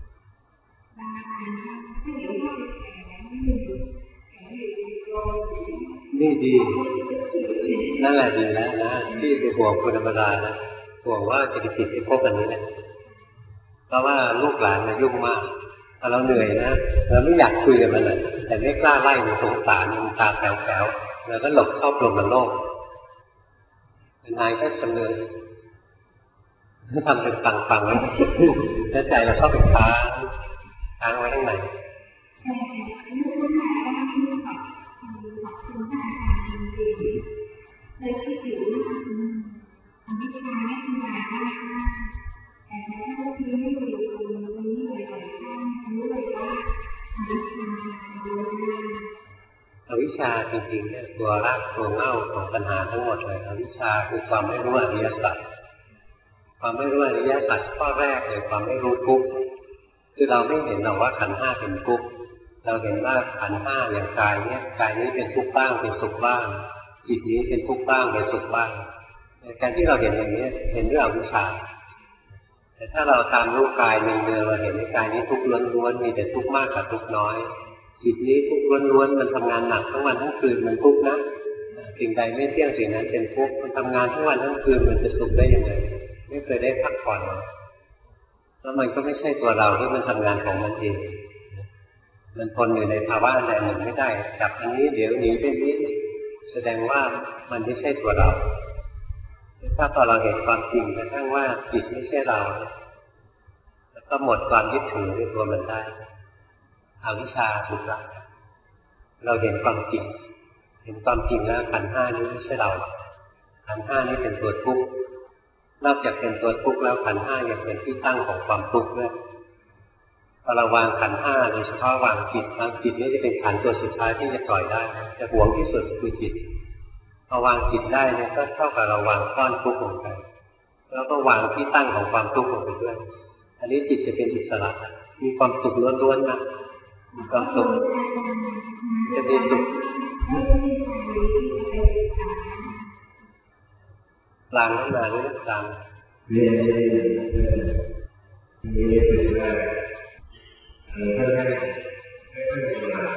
นี่ดีนั่นแหละดีแล้วนะที่ไปห่วงคนธรรมดานะห่วงว่าจะไปติดไอ้พวกอันนี้แหละเพราะว่าลูกหลานมันยุ่งมากพอเราเหนื่อยนะเราไม่อยากคุยกับมันเลยแต่ไม่กล้าไล่มันสงสารมันตาแป๋วๆเราก็หลบเข้าปลงมันโลกนายก็จำเนินทำเป็นฟังๆไว้แล้วใจเราเข้าไปค้างค้างไว้ข้างในเลยคิดอยู่ว่าอวิชชาไม่ทำลายได้แต่ถ้าเราที่ไม่อยู่ตรงนี้บ่อยๆครั้งรู้เลยว่าอวิชชารู้ได้อวิชชาจริงๆเนี่ยตัวรากตัวเง่าของปัญหาทั้งหมดเลยอวิชชาคือความไม่รู้อริยสัจความไม่รู้อริยสัจข้อแรกเลยความไม่รู้ทุกข์คือเราไม่เห็นหรอกว่าขันธ์ห้าเป็นทุกข์เราเห็นว่าขันธ์ห้าอย่างกายเนี่ยกายนี้เป็นทุกข์บ้างเป็นสุขบ้างจิตนี้เป็นทุกข์บ้างเป็นสุขบ้างการที่เราเห็นอย่างนี้เห็นด้วยอวิชชาแต่ถ้าเราตามรู้กายเนืองๆเราเห็นในกายนี้ทุกข์ล้วนๆมีแต่ทุกข์มากกับทุกข์น้อยจิตนี้ทุกข์ล้วนๆมันทำงานหนักทั้งวันทั้งคืนมันทุกข์นะสิ่งใดไม่เที่ยงสิ่งนั้นเป็นทุกข์มันทำงานทั้งวันทั้งคืนมันจะสุขได้ยังไงไม่เคยได้พักผ่อนแล้วมันก็ไม่ใช่ตัวเราที่มันทำงานของมันเองมันทนอยู่ในภาวะใดหนึ่งไม่ได้จับอันนี้เดี๋ยวหนีไปนี้แสดงว่ามันไม่ใช่ตัวเราถ้าพอเราเห็นความจริงกระทั่งว่าจิตไม่ใช่เราแล้วก็หมดความยึดถือในตัวมันได้อวิชชาถูกละเราเห็นความจริงเห็นความจริงแล้วขันธ์ห้านี้ไม่ใช่เราขันธ์ห้านี้เป็นตัวทุกข์นอกจากเป็นตัวทุกข์แล้วขันธ์ห้ายังเป็นที่ตั้งของความทุกข์ด้วยพอเราวางขันธ์ห้าโดยเฉพาะวางจิตวางจิตนี้จะเป็นขันธ์ตัวสุดท้ายที่จะปล่อยได้จะหวงที่สุดคือจิตพอวางจิตได้เนี่ยก็เท่ากับเราวางก้อนทุกข์ลงไปแล้วก็วางที่ตั้งของความทุกข์ลงไปด้วยอันนี้จิตจะเป็นอิสระมีความสุขล้วนๆนะมีความสุขจะมีสุขกลางขึ้นมาหรือกลางเรียนเรียนเรียนเรียนไปได้เออไม่ไม่ไม่ค่อยมีเวลา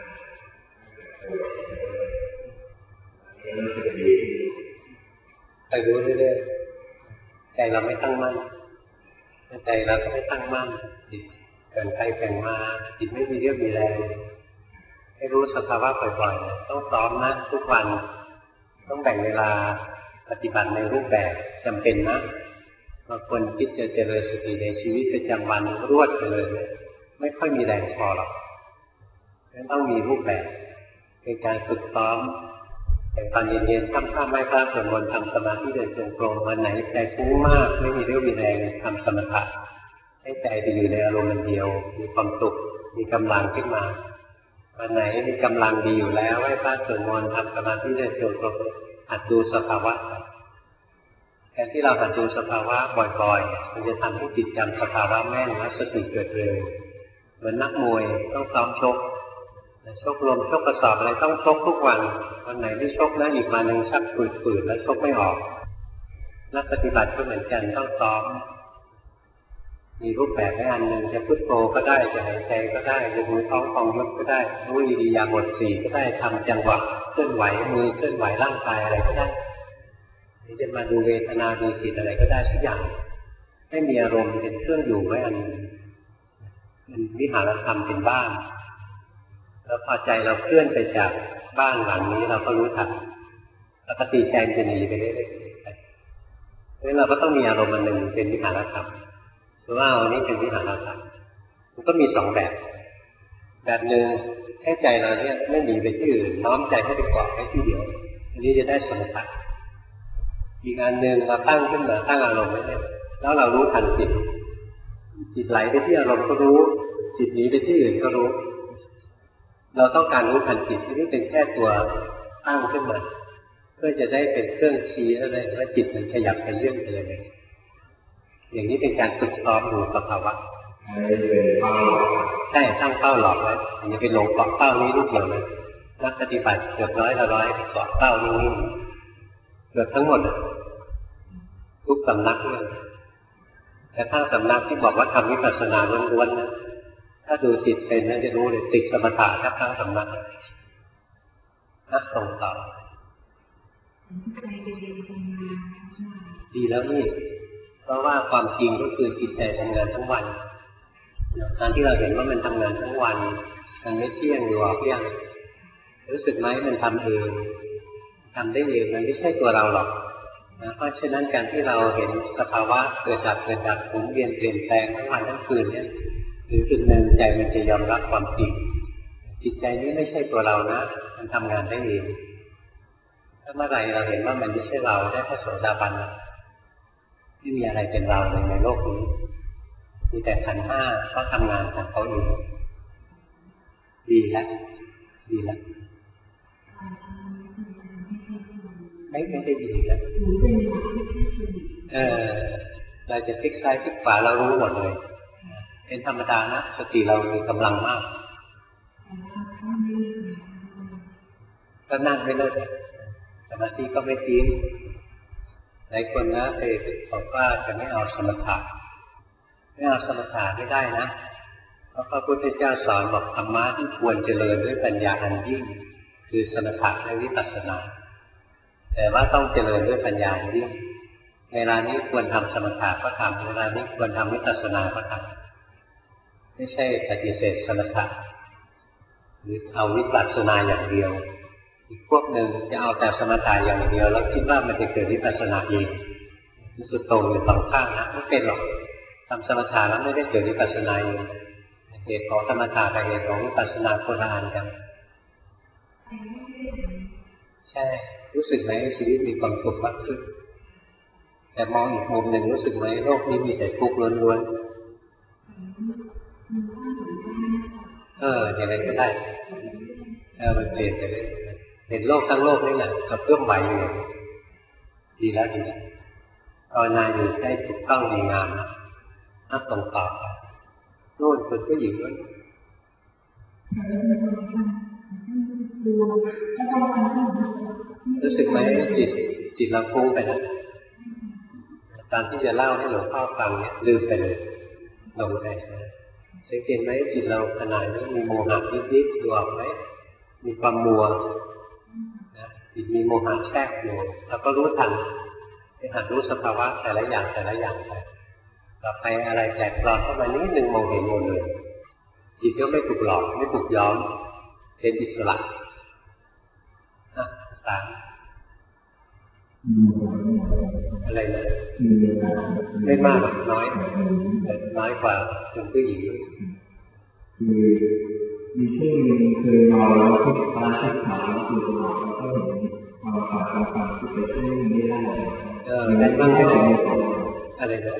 ไปรู้เรื่อยๆใจเราไม่ตั้งมั่นใจเราก็ไม่ตั้งมั่นจิตเกินไปแข่งมาจิตไม่มีเรี่ยวมีแรงให้รู้สภาวะบ่อยๆต้องซ้อมนะทุกวันต้องแบ่งเวลาปฏิบัติในรูปแบบจำเป็นนะบางคนคิดจะเจริญสติในชีวิตประจำวันรวดไปเลยไม่ค่อยมีแรงพอหรอกต้องมีรูปแบบเป็นการฝึกซ้อมอย่างตอนเย็นๆทำข้ามไม้พระสวดมนต์ทำสมาธิเดินจงกรมวันไหนใจฟุ้งมากไม่มีเรี่ยวมีแรงทำสมถะให้ใจไปอยู่ในอารมณ์เดียวมีความสุขมีกำลังขึ้นมาวันไหนมีกำลังดีอยู่แล้วให้พระสวดมนต์ทำสมาธิเดินจงกรมหัดดูสภาวะแทนที่เราหัดดูสภาวะบ่อยๆมันจะทำให้จิตจำสภาวะแม่นและสติเกิดเร็วเหมือนนักมวยต้องซ้อมชกชกลมชกกระสอบอะไรต้องชกทุกวันวันไหนไม่ชกนะอีกวันหนึ่งชักฝืดๆแล้วชกไม่ออกนักปฏิบัติก็เหมือนกันต้องซ้อมมีรูปแบบให้อันหนึ่งจะพุทโธก็ได้จะหายใจก็ได้จะมือท้องพองยกก็ได้รู้อิริยาบถสี่ก็ได้ทำจังหวะเคลื่อนไหวมือเคลื่อนไหวร่างกายอะไรก็ได้นี่จะมาดูเวทนาดูจิตอะไรก็ได้ทุกอย่างให้มีอารมณ์เป็นเครื่องอยู่ไว้อันเป็นวิหารธรรมเป็นบ้านแล้วพอใจเราเคลื่อนไปจากบ้านหลังนี้เราก็รู้ทันปกติใจจะหนีไปเรื่อยๆเพราะฉะนั้นเราก็ต้องมีอารมณ์อันหนึ่งเป็นวิหารธรรมหรือว่าอันนี้เป็นวิหารธรรมมันก็มีสองแบบแบบหนึ่งให้ใจเราเนี่ยไม่หนีไปที่อื่นน้อมใจให้ไปเกาะไว้ที่เดียวอันนี้จะได้สมถะอีกอันหนึ่งเราตั้งขึ้นมาตั้งอารมณ์ไว้เนี่ยแล้วเรารู้ทันจิตจิตไหลไปที่อารมณ์ก็รู้จิตหนีไปที่อื่นก็รู้เราต้องการรู้ทันจิตที่นี่เป็นแค่ตัวตั้งขึ้นมาเพื่อจะได้เป็นเครื่องชี้อะไรว่าจิตมันขยับไปเรื่องอะไรอย่างนี้เป็นการฝึกซ้อมดูสภาวะใช่ตั้งเป้าหลอกไว้อย่าไปหลงเกาะเป้านี้ลูกเดียวเลยนักปฏิบัติเกือบร้อยละร้อยเกาะเป้านี้เกือบทั้งหมดทุกสำนักเลยแต่ถ้าสำนักที่บอกว่าทำวิปัสสนาล้วนๆนะถ้าดูจิตเป็นน่าจะรู้เลยติดสมถะแทบทั้งสำนักนักส่งต่อดีแล้วนี่เพราะว่าความจริงก็คือจิตใจทำงานทั้งวันการที่เราเห็นว่ามันทำงานทั้งวันมันไม่เที่ยงหรือว่าเที่ยงรู้สึกไหมมันทำเองทำได้เองมันไม่ใช่ตัวเราหรอกนะเพราะฉะนั้นการที่เราเห็นสภาวะเกิดจากเกิดจากหมุนเวียนเปลี่ยนแปลงทั้งวันทั้งคืนเนี่ยถึงจุดหนึ่งใจมันจะยอมรับความจริงจิตใจนี้ไม่ใช่ตัวเรานะมันทำงานได้เองถ้าเมื่อไรเราเห็นว่ามันไม่ใช่เราได้พระโสดาบันไม่มีอะไรเป็นเราเลยในโลกนี้มีแต่ขันธ์ห้าเขาทำงานของเขาเองดีแล้วดีแล้วไม่ไม่ได้ดีแล้วเออเราจะพลิกซ้ายพลิกขวาเรารู้หมดเลยเป็นธรรมดานะสติเรามีกำลังมากก็นั่งไม่เลิกสมาธิก็ไม่ทิ้งหลายคนนะเคยบอกว่าจะไม่เอาสมถะไม่เอาสมถะไม่ได้นะเพราะพระพุทธเจ้าสอนบอกธรรมะที่ควรเจริญด้วยปัญญาอันยิ่งคือสมถะและวิปัสสนาแต่ว่าต้องเจริญด้วยปัญญาอันยิ่งเวลานี้ควรทำสมถะก็ทำเวลานี้ควรทำวิปัสสนาก็ทำไม่ใช่ปฏิเสธสมถะหรือเอาวิปัสสนาอย่างเดียวอีกพวกหนึ่งจะเอาแต่สมถะอย่างเดียวแล้วคิดว่ามันจะเกิดวิปัสสนาเองนี่สุดตรงอยู่สองข้างนะไม่เป็นหรอกทำสมถะแล้วไม่ได้เกิดวิปัสสนาเองเหตุของสมถะกับเหตุของวิปัสสนาคนละอันกันใช่รู้สึกไหมชีวิตมีความสุขมากขึ้นแต่มองอีกมุมหนึ่งรู้สึกไหมโลกนี้มีแต่ทุกข์ล้วนๆเอออย่างไรก็ได้เออมันเปลี่ยนไปเลยเห็นโลกทั้งโลกนี่แหละกับเพื่อมไหวอยู่ดีแล้วดีแล้วภาวนาอยู่ได้ถูกต้องดีงามนะนับตรงต่อโน่นคนผู้หญิงด้วยรู้สึกไหมจิตจิตเราฟุ้งไปนะตอนที่จะเล่าให้หลวงพ่อฟังเนี่ยลืมไปเลยลงไปสังเกตไหมจิตเราขนาดนี้มีโมหะนิดๆดูออกไหมมีความมัวนะจิตมีโมหะแทรกอยู่เราก็รู้ทันไปหัดรู้สภาวะแต่ละอย่างแต่ละอย่างไปต่อไปอะไรแปลกปลอมเข้ามานิดนึงมองเห็นหมดเลยจิตก็ไม่ถูกหลอกไม่ถูกย้อมเป็นอิสระนะตาอะไรนะไม่มากน้อยน้อยกว่าคนผู้หญิงคือมีช่วงนึงเคยนอนแล้วคิดตาคิดขาคือเราก็เห็นเราขาดการฟังที่ไปช่วยไม่ได้เออได้บ้างไหมอะไรนะ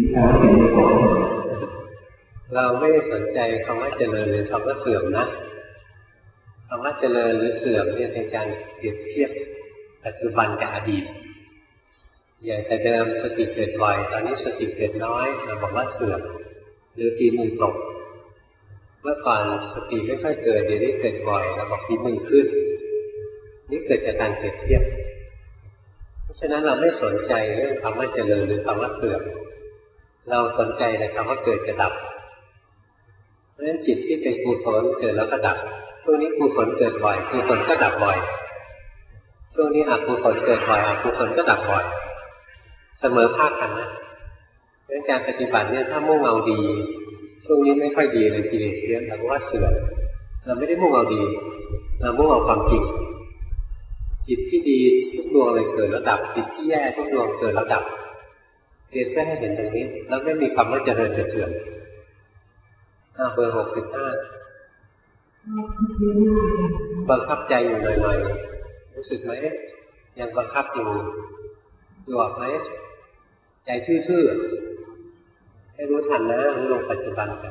เราไม่ได้สนใจคำว่าเจริญหรือคำว่าเสื่อมนะคำว่าเจริญหรือเสื่อมเนี่ยเป็นการเปรียบเทียบปัจจุบันกับอดีตอย่างแต่เดิมสติเกิดบ่อยตอนนี้สติเกิดน้อยเราบอกว่าเสื่อมหรือปีมือตกเมื่อก่อนสติไม่ค่อยเกิดเดี๋ยวนี้เกิดบ่อยเราบอกปีมือขึ้นนี่เกิดจากการเปรียบเทียบเพราะฉะนั้นเราไม่สนใจเรื่องคำว่าเจริญหรือคำว่าเสื่อมเราสนใจแต่คำว่าเกิดกับดับเพราะฉะนั้นจิตที่เป็นกุศลเกิดแล้วก็ดับช่วงนี้กุศลเกิดบ่อยกุศลก็ดับบ่อยช่วงนี้อกุศลเกิดบ่อยอกุศลก็ดับบ่อยเสมอภาคกันนะเรื่องการปฏิบัติเนี่ยถ้ามุ่งเอาดีช่วงนี้ไม่ค่อยดีเลยกิเลสเยอะเราก็ว่าเสื่อมเราไม่ได้มุ่งเอาดีเรามุ่งเอาความจริงจิตที่ดีทุกดวงเลยเกิดแล้วดับจิตที่แย่ทุกดวงเกิดแล้วดับเรียนเพื่อให้เห็นตรงนี้แล้วไม่มีคำว่าเจริญเสื่อมเบอร์หกสิบห้าบังคับใจอยู่หน่อยๆรู้สึกไหมยังบังคับอยู่ดูออกไหมใจซื่อๆให้รู้ทันนะรู้ลงปัจจุบันกัน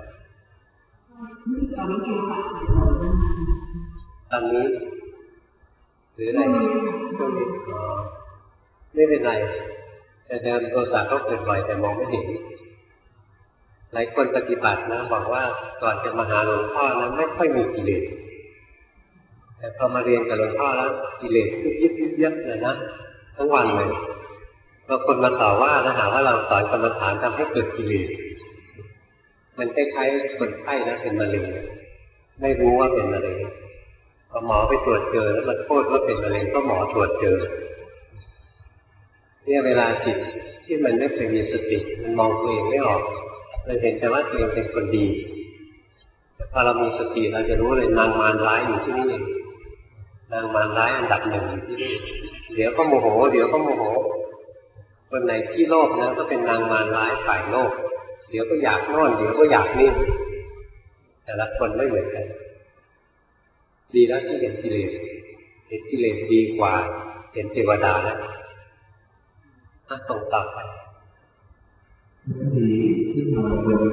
ตอนนี้หรืออะไรช่วงนี้อ๋อไม่เป็นไรแต่เดิมโทสะก็เกิดบ่อยแต่มองไม่เห็นหลายคนปฏิบัตินะบอกว่าก่อนจะมาหาหลวงพ่อนะไม่ค่อยมีกิเลสแต่พอมาเรียนกับหลวงพ่อแล้วกิเลสยุบยิบยุบยับเลยนะทั้งวันเลยบางคนมาต่อว่านะหาว่าเราสอนกรรมฐานทำให้เกิดกิเลสมันคล้ายๆคนไข้นะเป็นมะเร็งไม่รู้ว่าเป็นมะเร็งพอหมอไปตรวจเจอแล้วมันโทษว่าเป็นมะเร็งก็หมอตรวจเจอเนี่ยเวลาจิตที่มันไม่เคยมีสติมันมองตัวเองไม่ออกเราเห็นแต่ว่าตัวเองเป็นคนดีแต่พอเรามีสติเราจะรู้เลยนางมารร้ายอยู่ที่นี่นางมารร้ายอันดับหนึ่งอยู่ที่นี่เดี๋ยวก็โมโหเดี๋ยวก็โมโหคนไหนที่โลภนะก็เป็นนางมารร้ายฝ่ายโลภเดี๋ยวก็อยากโน่นเดี๋ยวก็อยากนี่แต่ละคนไม่เหมือนกันดีแล้วที่เห็นกิเลสเห็นกิเลสดีกว่าเห็นเทวดาแล้วอ่ะตรงต่อไปที่ที่มาโดย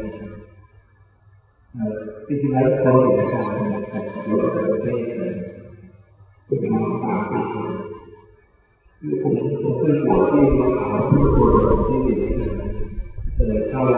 ที่ที่แล้วเขาเห็นชาตินะครับอยู่ในประเทศที่เป็นน้องสาวคือผมผมเคยบวชที่มหาวิทยาลัยที่ดินเลยเข้า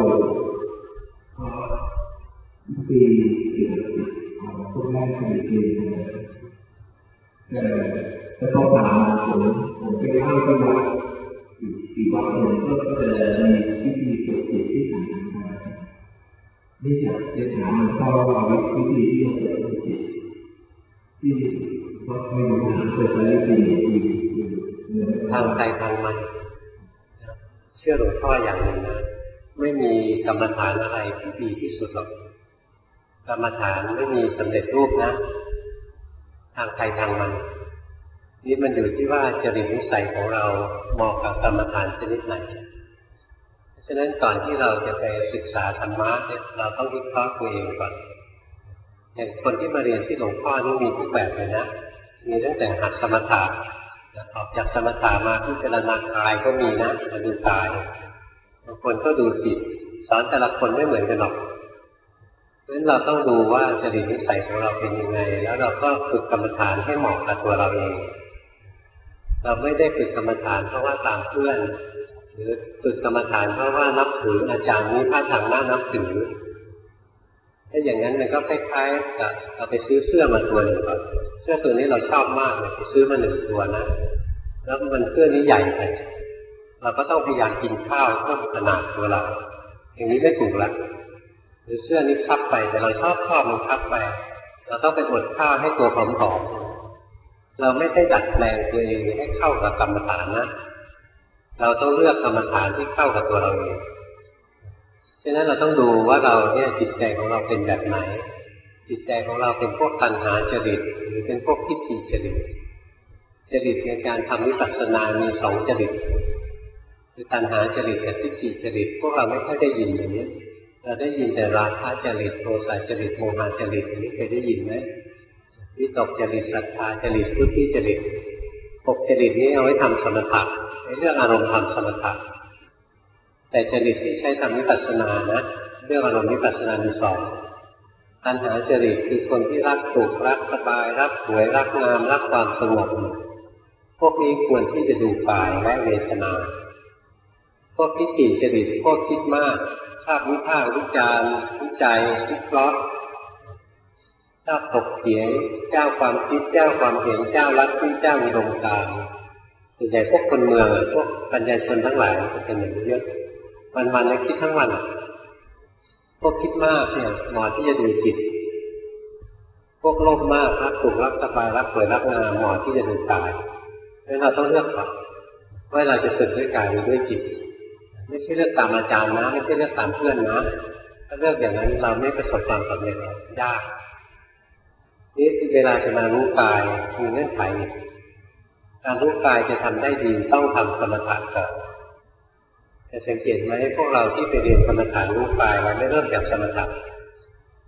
ปีเกี่ยวกับของพวกแม่ที่ดินแต่แต่ต้องถามผมผมไปเข้าที่วัดอีกวัดหนึ่งก็จะมีพิธีเกี่ยวกับที่สำคัญนี่จะจะถามมันเข้าว่าวิธีที่จะเกิดจิตที่วัดไม่รู้ทางเกิดอะไรที่ทางใจทางมันเชื่อหลวงพ่ออย่างหนึ่งนะไม่มีกรรมฐานอะไรที่ดีที่สุดหรอกกรรมฐานไม่มีสำเร็จรูปนะทางใจทางมันนี่มันอยู่ที่ว่าจริตนิสัยของเราเหมาะกับกรรมฐานชนิดไหนฉะนั้นก่อนที่เราจะไปศึกษาธรรมะเนี่ยเราต้องวิเคราะห์ตัวเองก่อนอย่างคนที่มาเรียนที่หลวงพ่อนี่มีทุกแบบเลยนะมีตั้งแต่หัดสมถะออกจากสมถะมาพิจารณากายก็มีนะมาดูกายบางคนก็ดูจิตสอนแต่ละคนไม่เหมือนกันหรอกเพราะฉะนั้นเราต้องดูว่าจริตนิสัยของเราเป็นยังไงแล้วเราก็ฝึกกรรมฐานให้เหมาะกับตัวเราเองเราไม่ได้ฝึกกรรมฐานเพราะว่าตามเพื่อนหรือฝึกกรรมฐานเพราะว่านับถืออาจารย์นี้ท่าทางน่านับถือถ้าอย่างนั้นมันก็คล้ายๆกับเราไปซื้อเสื้อมาตัวหนึ่งก่อนเสื้อตัวนี้เราชอบมากเลยไปซื้อมาหนึ่งตัวนะแล้วมันเสื้อนี้ใหญ่ไปเราก็ต้องพยายามกินข้าวเพิ่มขนาดตัวเราอย่างนี้ไม่ถูกละหรือเสื้อนี้คับไปแต่เราชอบชอบมันคับไปเราต้องไปอดข้าวให้ตัวผอมๆเราไม่ได้ดัดแปลงตัวเองให้เข้ากับกรรมฐานนะเราต้องเลือกกรรมฐานที่เข้ากับตัวเราเองฉะนั้นเราต้องดูว่าเราเนี่ยจิตใจของเราเป็นแบบไหนจิตใจของเราเป็นพวกตัณหาจริตหรือเป็นพวกทิฏฐิจริตจริตในการทำวิปัสสนามีสองจริตคือตัณหาจริตกับทิฏฐิจริตพวกเราไม่ค่อยได้ยินอย่างนี้เราได้ยินแต่ราคะจริตโทสะจริตโมหะจริตนี้เคยได้ยินไหมวิตกจริตศรัทธาจริตพุทธิจริตหกจริตนี้เอาไว้ทำสมถะในเรื่องอารมณ์ทำสมถะแต่จริตที่ใช้ทำวิปัสสนานะเรื่องอารมณ์วิปัสสนามีสองตัณหาจริตคือคนที่รักสุขรักสบายรักสวยรักงามรักความสงบพวกนี้ควรที่จะดูกายและเวทนาพวกทิฏฐิจริตพวกคิดมากชอบวิพากษ์วิจารณ์วิจัยวิเคราะห์ชอบถกเถียงเจ้าความคิดเจ้าความเห็นเจ้าลัทธิเจ้าอุดมการณ์ส่วนใหญ่พวกคนเมืองพวกปัญญาชนทั้งหลายจะเป็นอย่างนี้เยอะวันๆเลยคิดทั้งวันพวกคิดมากเนี่ยเหมาะที่จะดูจิตพวกโลภมากรักสุขรักสบายรักสวยรักงามเหมาะที่จะดูกายเพราะฉะนั้นเราต้องเลือกก่อนว่าเราจะฝึกด้วยกายหรือด้วยจิตไม่ใช่เลือกตามอาจารย์นะไม่ใช่เลือกตามเพื่อนนะถ้าเลือกอย่างนั้นเราไม่ประสบความสำเร็จยากนี่เวลาจะมารู้กายมีเงื่อนไขการรู้กายจะทำได้ดีต้องทำสมถะก่อนจะสังเกตไหมพวกเราที่ไปเรียนสมถะรู้กายเราไม่เริ่มจากสมถะ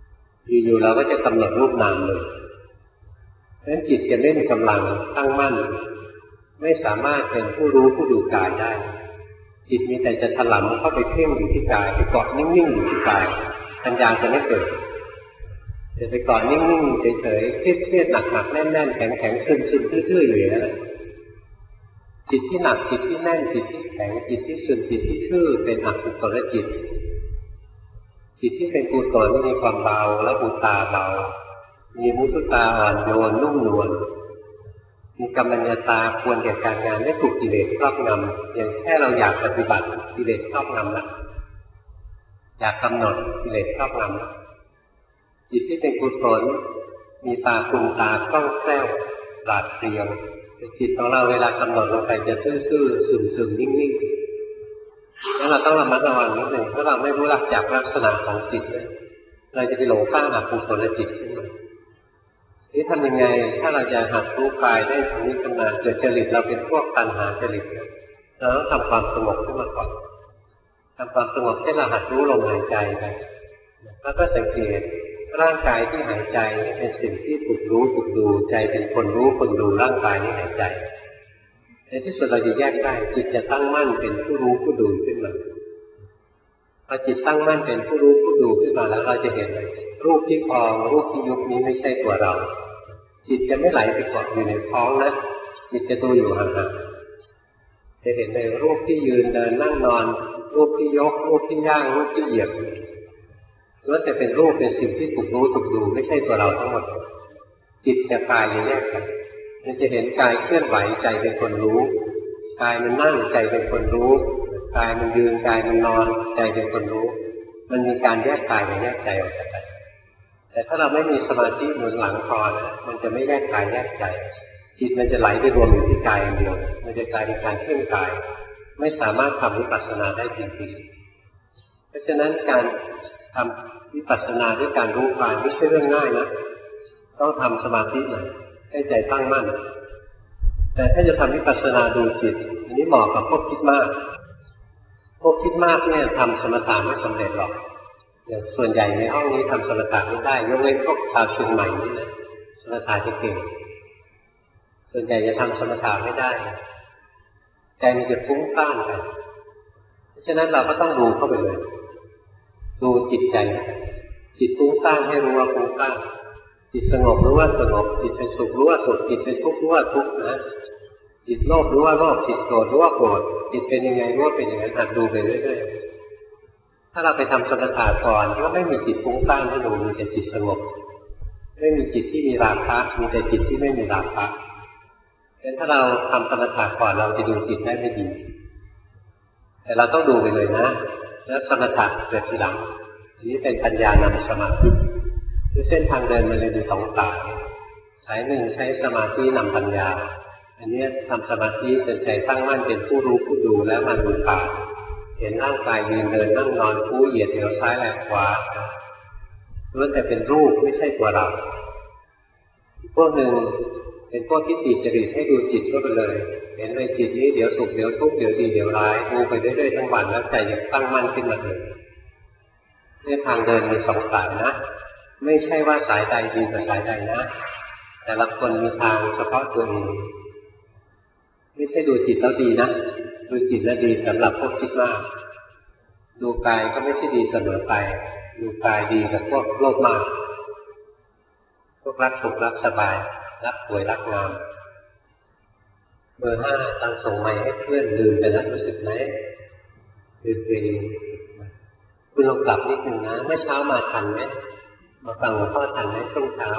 อยู่ๆเราก็จะกำหนดรูปนามเลยเพราะฉะนั้นจิตจะไม่มีกำลังตั้งมั่นไม่สามารถเป็นผู้รู้ผู้ดูกายได้จิตมีแต่จะถลำเข้าไปเพ่งอยู่ที่กายไปเกาะนิ่งๆอยู่ที่กายปัญญาจะไม่เกิดจะไปเกาะนิ่งๆเฉยๆเครียดๆหนักๆแน่นๆแข็งๆซึมๆทื่อๆอยู่อย่างนั้นแหละจิตที่หนักจิตที่แน่นจิตที่แข็งจิตที่ซึมจิตที่ทื่อเป็นอกุศลจิตจิตที่เป็นกุศลมีความเบาและอุตาเบามีมุทุตาอ่อนโยนนุ่มนวลมีกัมมัญญาตาควรแก่การงานไม่ถูกกิเลสครอบงำอย่างแค่เราอยากปฏิบัติกิเลสครอบงำแล้วอยากกำหนดกิเลสครอบงำจิตที่เป็นกุศลมีตาคุณตาคล่องแคล่วปราดเปรียวจิตของเราเวลากำหนดลงไปจะซื่อๆซึมๆนิ่งๆแล้วเราต้องระมัดระวังนิดหนึ่งเพราะเราไม่รู้หลักจากลักษณะของจิตเลยเราจะไปหลงสร้างอกุศลจิตขึ้นมานี่ทำยังไงถ้าเราจะหัดรู้กายได้ตรงนี้ขึ้นมาเกิดจริตเราเป็นพวกตัณหาจริตเราต้องทำความสงบขึ้นมาก่อนทำความสงบให้เราหัดรู้ลมหายใจไปแล้วก็สังเกตร่างกายที่หายใจเป็นสิ่งที่ถูกรู้ถูกดูใจเป็นคนรู้คนดูร่างกายที่หายใจในที่สุดเราจะแยกได้จิตจะตั้งมั่นเป็นผู้รู้ผู้ดูขึ้นมาพอจิตตั้งมั่นเป็นผู้รู้ผู้ดูขึ้นมาแล้วเราจะเห็นรูปที่พองรูปที่ยุบนี้ไม่ใช่ตัวเราจิตจะไม่ไหลไปเกาะอยู่ในท้องนะจิตจะดูอยู่ห่างๆจะเห็นในรูปที่ยืนเดินนั่งนอนรูปที่ยกรูปที่ย่างรูปที่เหยียบล้วนแต่เป็นรูปเป็นสิ่งที่ถูกรู้ถูกดูไม่ใช่ตัวเราทั้งหมดจิตกับกายแยกกันมันจะเห็นกายเคลื่อนไหวใจเป็นคนรู้กายมันนั่งใจเป็นคนรู้กายมันยืนกายมันนอนใจเป็นคนรู้มันมีการแยกกายกับแยกใจออกจากกันแต่ถ้าเราไม่มีสมาธิหนุนหลังคอนะมันจะไม่แยกกายแยกใจจิตมันจะไหลไปรวมอยู่ที่กายอย่างเดียวมันจะกลายเป็นการเคลื่อนกายไม่สามารถทำวิปัสสนาได้จริงๆเพราะฉะนั้นการทำวิปัสสนาด้วยการรู้กายไม่ใช่เรื่องง่ายนะต้องทำสมาธิหน่อยให้ใจตั้งมั่นแต่ถ้าจะทำวิปัสสนาดูจิตอันนี้เหมาะกับพวกคิดมากพวกคิดมากเนี่ยทำสมถะไม่สำเร็จหรอกอย่างส่วนใหญ่ในห้องนี้ทำสมถะไม่ได้ยกเว้นพวกชาวเชียงใหม่นี่นะสมถะจะเก่งส่วนใหญ่จะทำสมถะไม่ได้ใจมันจะฟุ้งซ่านไปเพราะฉะนั้นเราก็ต้องดูเข้าไปเลยดูจิตใจจิตฟุ้งซ่านให้รู้ว่าฟุ้งซ่านจิตสงบรู้ว่าสงบจิตเป็นสุขรู้ว่าสุขจิตเป็นทุกข์รู้ว่าทุกข์นะจิตโลภรู้ว่าโลภจิตโกรธรู้ว่าโกรธจิตเป็นยังไงรู้ว่าเป็นอย่างนั้นหัดดูไปเรื่อยๆถ้าเราไปทำสมถะก่อนก็ไม่มีจิตฟุ้งซ่านให้ดูมีแต่จิตสงบไม่มีจิตที่มีราคะมีแต่จิตที่ไม่มีราคะงั้นถ้าเราทำสมถะก่อนเราจะดูจิตได้ไม่ดีแต่เราต้องดูไปเลยนะแล้วสมถะเกิดทีหลังทีนี้เป็นปัญญานำสมาธิคือเส้นทางเดินมันเลยมีสองสายสายหนึ่งใช้สมาธินำปัญญาอันนี้ทำสมาธิจนใจตั้งมั่นเป็นผู้รู้ผู้ดูแล้วมาดูกายเห็นร่างกายยืนเดินนั่งนอนคู่เหยียดเหยียวซ้ายแหลกขวาล้วนแต่เป็นรูปไม่ใช่ตัวเราพวกหนึ่งเป็นพวกที่ติดจริตให้ดูจิตก็ไปเลยเห็นในจิตนี้เดี๋ยวสุขเดี๋ยวทุกข์เดี๋ยวดีเดี๋ยวร้ายดูไปเรื่อยๆทั้งวันแล้วใจจะตั้งมั่นขึ้นมาเลยในทางเดินมีสองสายนะไม่ใช่ว่าสายใดดีกว่าสายใดนะแต่ละคนมีทางเฉพาะตัวเองไม่ใช่ดูจิตแล้วดีนะดูจิตแล้วดีสำหรับพวกคิดมากดูกายก็ไม่ใช่ดีเสมอไปดูกายดีกับพวกโลภมากพวกรักสุขรักสบายรักสวยรักงามเบอร์ห้าตั้งส่งไม้ให้เพื่อนลืมไปแล้วรู้สึกไหมลืมไปคุณลองกลับนิดนึงนะเมื่อเช้ามาทันไหมมาฟังหลวงพ่อทันไหมช่วงเช้า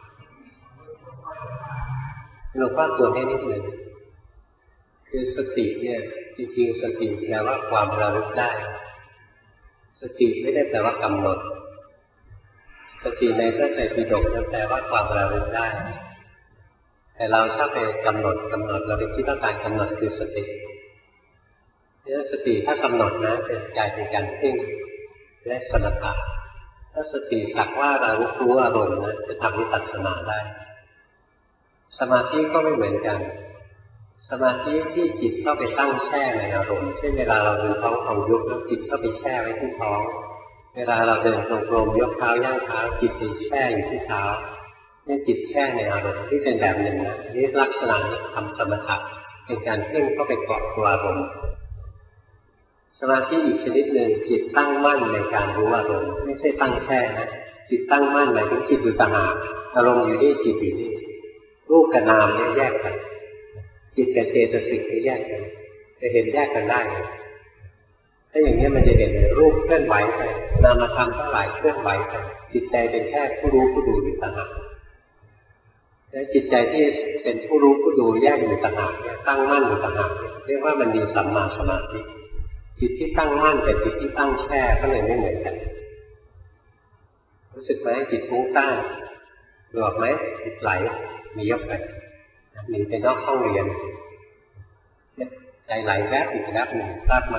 หลวงพ่อตรวจให้นิดนึงคือสติเนี่ยจริงๆสติแปลว่าความระลึกได้สติไม่ได้แปลว่ากำหนดสติในพระไตรปิฎกนั้นแปลว่าความระลึกได้แต่เราถ้าไปกำหนดกำหนดเราไปคิดว่าการกำหนดคือสติเนี่ยสติถ้ากำหนดนะจะกลายเป็นการเพ่งและสมถะถ้าสติสักว่าเรารู้อารมณ์นะจะทำวิปัสสนาได้สมาธิก็ไม่เหมือนกันสมาธิที่จิตเข้าไปตั้งแช่ในอารมณ์เช่นเวลาเราดูท้องของยุบแล้วจิตเข้าไปแช่ไว้ที่ท้องเวลาเราเดินตรงกลมยกเท้าย่างเท้าจิตมันแช่อยู่ที่เท้านี่จิตแช่ในอารมณ์ที่เป็นแบบหนึ่งนะนี่ลักษณะทำสมถะเป็นการเพ่งเข้าไปเกาะตัวอารมณ์สมาธิอีกชนิดหนึ่งจิตตั้งมั่นในการรู้อารมณ์ไม่ใช่ตั้งแช่นะจิตตั้งมั่นหมายถึงจิตอยู่ต่างหากอารมณ์อยู่นี่จิตอยู่นี่รูปกับนามเนี่ยแยกกันจิตกับเจตสิกเนี่ยแยกกันจะเห็นแยกกันได้ถ้าอย่างนี้มันจะเห็นรูปเคลื่อนไหวไปนามธรรมทั้งหลายเคลื่อนไหวไปจิตใจเป็นแค่ผู้รู้ผู้ดูอยู่ต่างหากและจิตใจที่เป็นผู้รู้ผู้ดูแยกอยู่ต่างหากเนี่ยตั้งมั่นอยู่ต่างหากเรียกว่ามันมีสัมมาสมาธิจิตที่ตั้งมั่นกับจิตที่ตั้งแช่ก็เลยไม่เหมือนกันรู้สึกไหมจิตฟุ้งซ่านหลอกไหมจิตไหลมียกไปหนีไปนอกห้องเรียนใจไหลแวบอีกแวบหนึ่งทราบไหม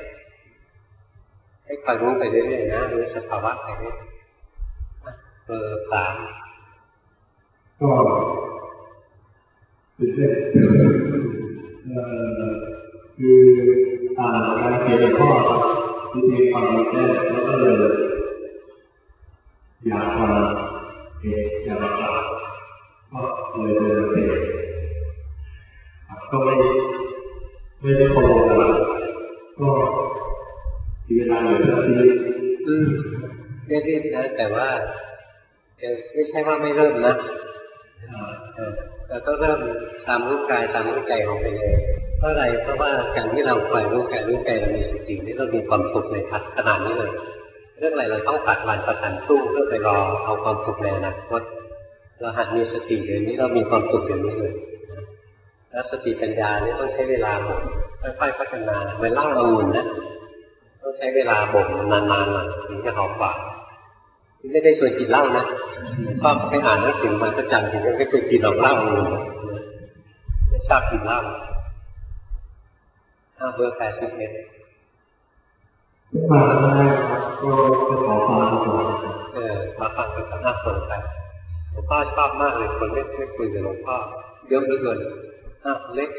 ให้คอยรู้ไปเรื่อยๆนะรู้สภาวะไปเรื่อยเบอร์สามก็ตื่นเต้นคืออ่านการเขียนข้อที่มีความรู้แจ้งแล้วก็เลยอยากมาเออยากมาก็เลยเดินไปก็ไม่ไม่ได้โครงอะไรก็ทีเวลาอยู่ที่อืมไม่รีบนะแต่ว่าไม่ใช่ว่าไม่เริ่มนะเราก็เริ่มตามรู้กายตามรู้ใจของไปเลยเพราะอะไรเพราะว่าการที่เราคอยรู้กายรู้ใจเรามีสตินี่เรามีความสุขในขณะนี้เลยเรื่องอะไรเราต้องปัดวันประกันตู้เพื่อไปรอเอาความสุขในอนาคตเราหัดมีสติเดี๋ยวนี้เรามีความสุขอย่างนี้เลยแล้วสติปัญญานี่ต้องใช้เวลาบ่มค่อยๆพัฒนาเหมือนเล่าองุ่นนะต้องใช้เวลาบ่มนานๆหน่อยถึงจะหอมหวานไม่ได้ชวนกินเหล้านะก็ไปอ่านหนังสือมันก็จำถึงไม่เคยกินเหล้าองุ่นไม่ชอบกินเหล้าห้าเบอร์แปดสิบเอ็ดมาได้ก็จะขอฟังก่อนเออมาฟังกันสักห้าคนไปหลวงพ่อชอบมากเลยคนไม่ไม่คุยกับหลวงพ่อเยอะเหลือเกินห้าเล็ก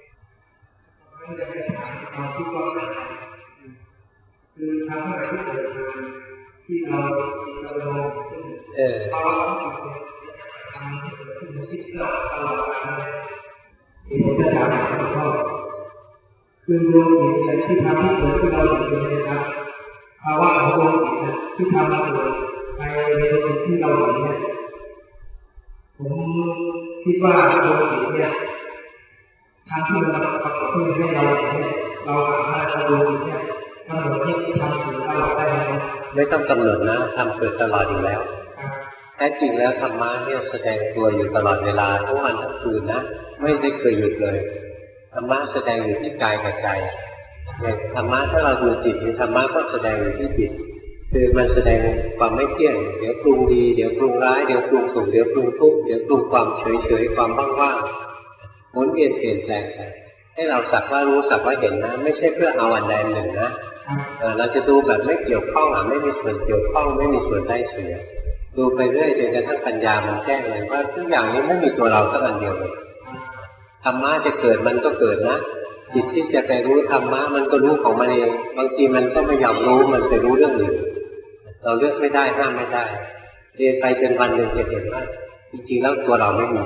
คือทำอะไรที่เกิดที่เราเราลงเออภาวะของจิตทำให้เกิดขึ้นที่เราตลอดการที่ผมจะถามหลวงพ่อคือดวงจิตที่ทำให้เกิดขึ้นเราเห็นนะครับภาวะของดวงจิตที่ทำให้เกิดในในดวงจิตที่เราเห็นเนี่ยผมคิดว่าดวงจิตเนี่ยทางที่มันปรากฏขึ้นให้เราเนี่ยเราสามารถดูเนี่ยกำหนดที่ทำถึงตลอดได้ไหมไม่ต้องกำหนดนะทำเกิดตลอดอยู่แล้วแท้จริงแล้วธรรมะเนี่ยแสดงตัวอยู่ตลอดเวลาทั้งวันทั้งคืนนะไม่ได้เคยหยุดเลยธรรมะแสดงอยู่ที่กายกับใจอย่างธรรมะถ้าเราดูจิตธรรมะก็แสดงอยู่ที่จิตคือมันแสดงความไม่เที่ยงเดี๋ยวปรุงดีเดี๋ยวปรุงร้ายเดี๋ยวปรุงสุขเดี๋ยวปรุงทุกข์เดี๋ยวปรุงความเฉยเฉยความว่างๆหมุนเวียนเปลี่ยนแปลงไปให้เราสักว่ารู้สักว่าเห็นนะไม่ใช่เพื่อเอาอันใดหนึ่งนะเราจะดูแบบไม่เกี่ยวข้องอ่ะไม่มีส่วนเกี่ยวข้องไม่มีส่วนได้เสียดูไปเรื่อยจนกระทั่งปัญญามันแจ้งเลยว่าทุกอย่างนี้ไม่มีตัวเราสักอันเดียวเลยธรรมะจะเกิดมันก็เกิดนะจิตที่จะไปรู้ธรรมะมันก็รู้ของมันเองบางทีมันก็ไม่ยอมรู้มันไปรู้เรื่องอื่นเราเลือกไม่ได้ห้ามไม่ได้เรียนไปจนวันหนึ่งจะเห็นว่าจริงๆแล้วตัวเราไม่มี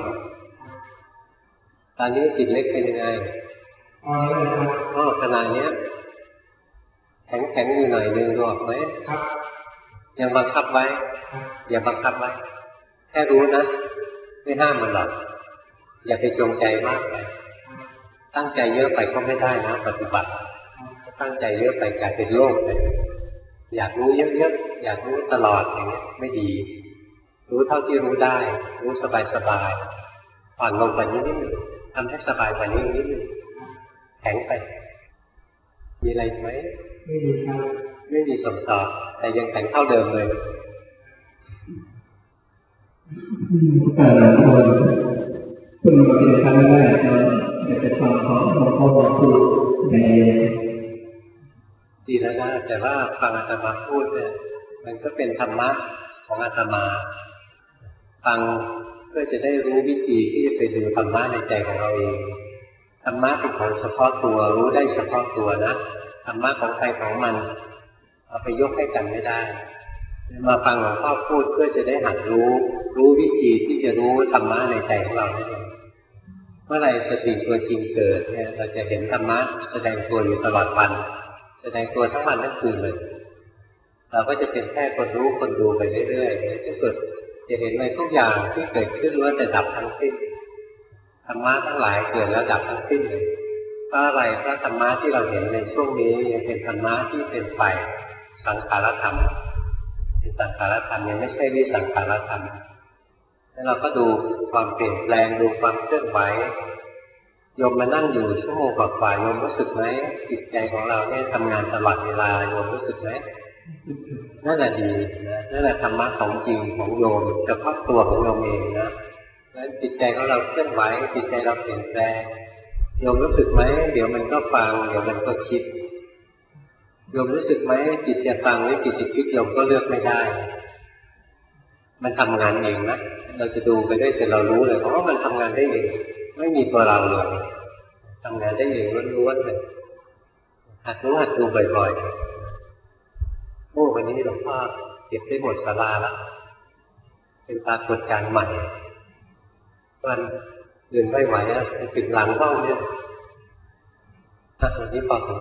ตอนนี้จิตเล็กเป็นยังไงก็ขนาดนี้แข็งแข็งอยู่หน่อยนึงรู้ไหมครับยังบังคับไว้อย่าบังคับไว้แค่รู้นะไม่ห้ามมันหรอกอย่าไปจงใจมากไปตั้งใจเยอะไปก็ไม่ได้นะปฏิบัติตั้งใจเยอะไปกลายเป็นโลภไปอยากรู้เยอะๆอยากรู้ตลอดอย่างนี้ไม่ดีรู้เท่าที่รู้ได้รู้สบายๆผ่อนลงไปนิดนึงทำให้สบายกว่านี้นิดนึงแข็งไปมีอะไรไหมไม่มีครับไม่มีสมต่อแต่ยังแข็งเท่าเดิมเลยแต่ละคนเพิ่งมาเป็นครั้งแรกก็อยากจะฟังของหลวงพ่อพูดในดีแล้วนะแต่ว่าฟังอาตมาพูดเนี่ยมันก็เป็นธรรมะของอาตมาฟังเพื่อจะได้รู้วิธีที่จะไปดูธรรมะในใจของเราเองธรรมะเป็นของเฉพาะตัวรู้ได้เฉพาะตัวนะธรรมะของใครของมันเอาไปยกให้กันไม่ได้มาฟังหลวงพ่อพูดเพื่อจะได้หัดรู้รู้วิธีที่จะรู้ธรรมะในใจของเราได้เมื่อไหร่สติตัวจริงเกิดเนี่ยเราจะเห็นธรรมะแสดงตัวอยู่ตลอดวันแสดงตัวทั้งวันทั้งคืนเลยเราก็จะเป็นแค่คนรู้คนดูไปเรื่อยๆจะเกิดจะเห็นในทุกอย่างที่เกิดขึ้นล้วนแต่ดับทั้งสิ้นธรรมะทั้งหลายเกิดแล้วดับทั้งสิ้นเลยเพราะอะไรเพราะธรรมะที่เราเห็นในช่วงนี้ยังเป็นธรรมะที่เป็นฝ่ายสังขารธรรมเป็นสังขารธรรมยังไม่ใช่วิสังขารธรรมแล้วเราก็ดูความเปลี่ยนแปลงดูความเคลื่อนไหวโยมมานั่งอยู่ชั่วโมงกว่าๆโยมรู้สึกไหมจิตใจของเราเนี่ยทำงานตลอดเวลาโยมรู้สึกไหมนั่นแหละดีนะนั่นแหละธรรมะของจริงของโยมเฉพาะตัวของโยมเองนะแล้วจิตใจของเราเคลื่อนไหวจิตใจเราเปลี่ยนแปลงโยมรู้สึกไหมเดี๋ยวมันก็ฟังเดี๋ยวมันก็คิดโยมรู้สึกไหมจิตจะฟังหรือจิตจะคิดโยมก็เลือกไม่ได้มันทำงานเองนะเราจะดูไปได้แต่เรารู้เลยเพราะว่ามันทำงานได้เองไม่มีตัวเราเลยทำงานได้เองล้วนๆเลยหัดรู้หัดดูบ่อยๆโอ้วันนี้หลวงพ่อเก็บได้หมดศาลาแล้วเป็นปรากฏการณ์ใหม่วันเดินไม่ไหวอ่ะถึงหลังห้องเนี่ยวันนี้พอสม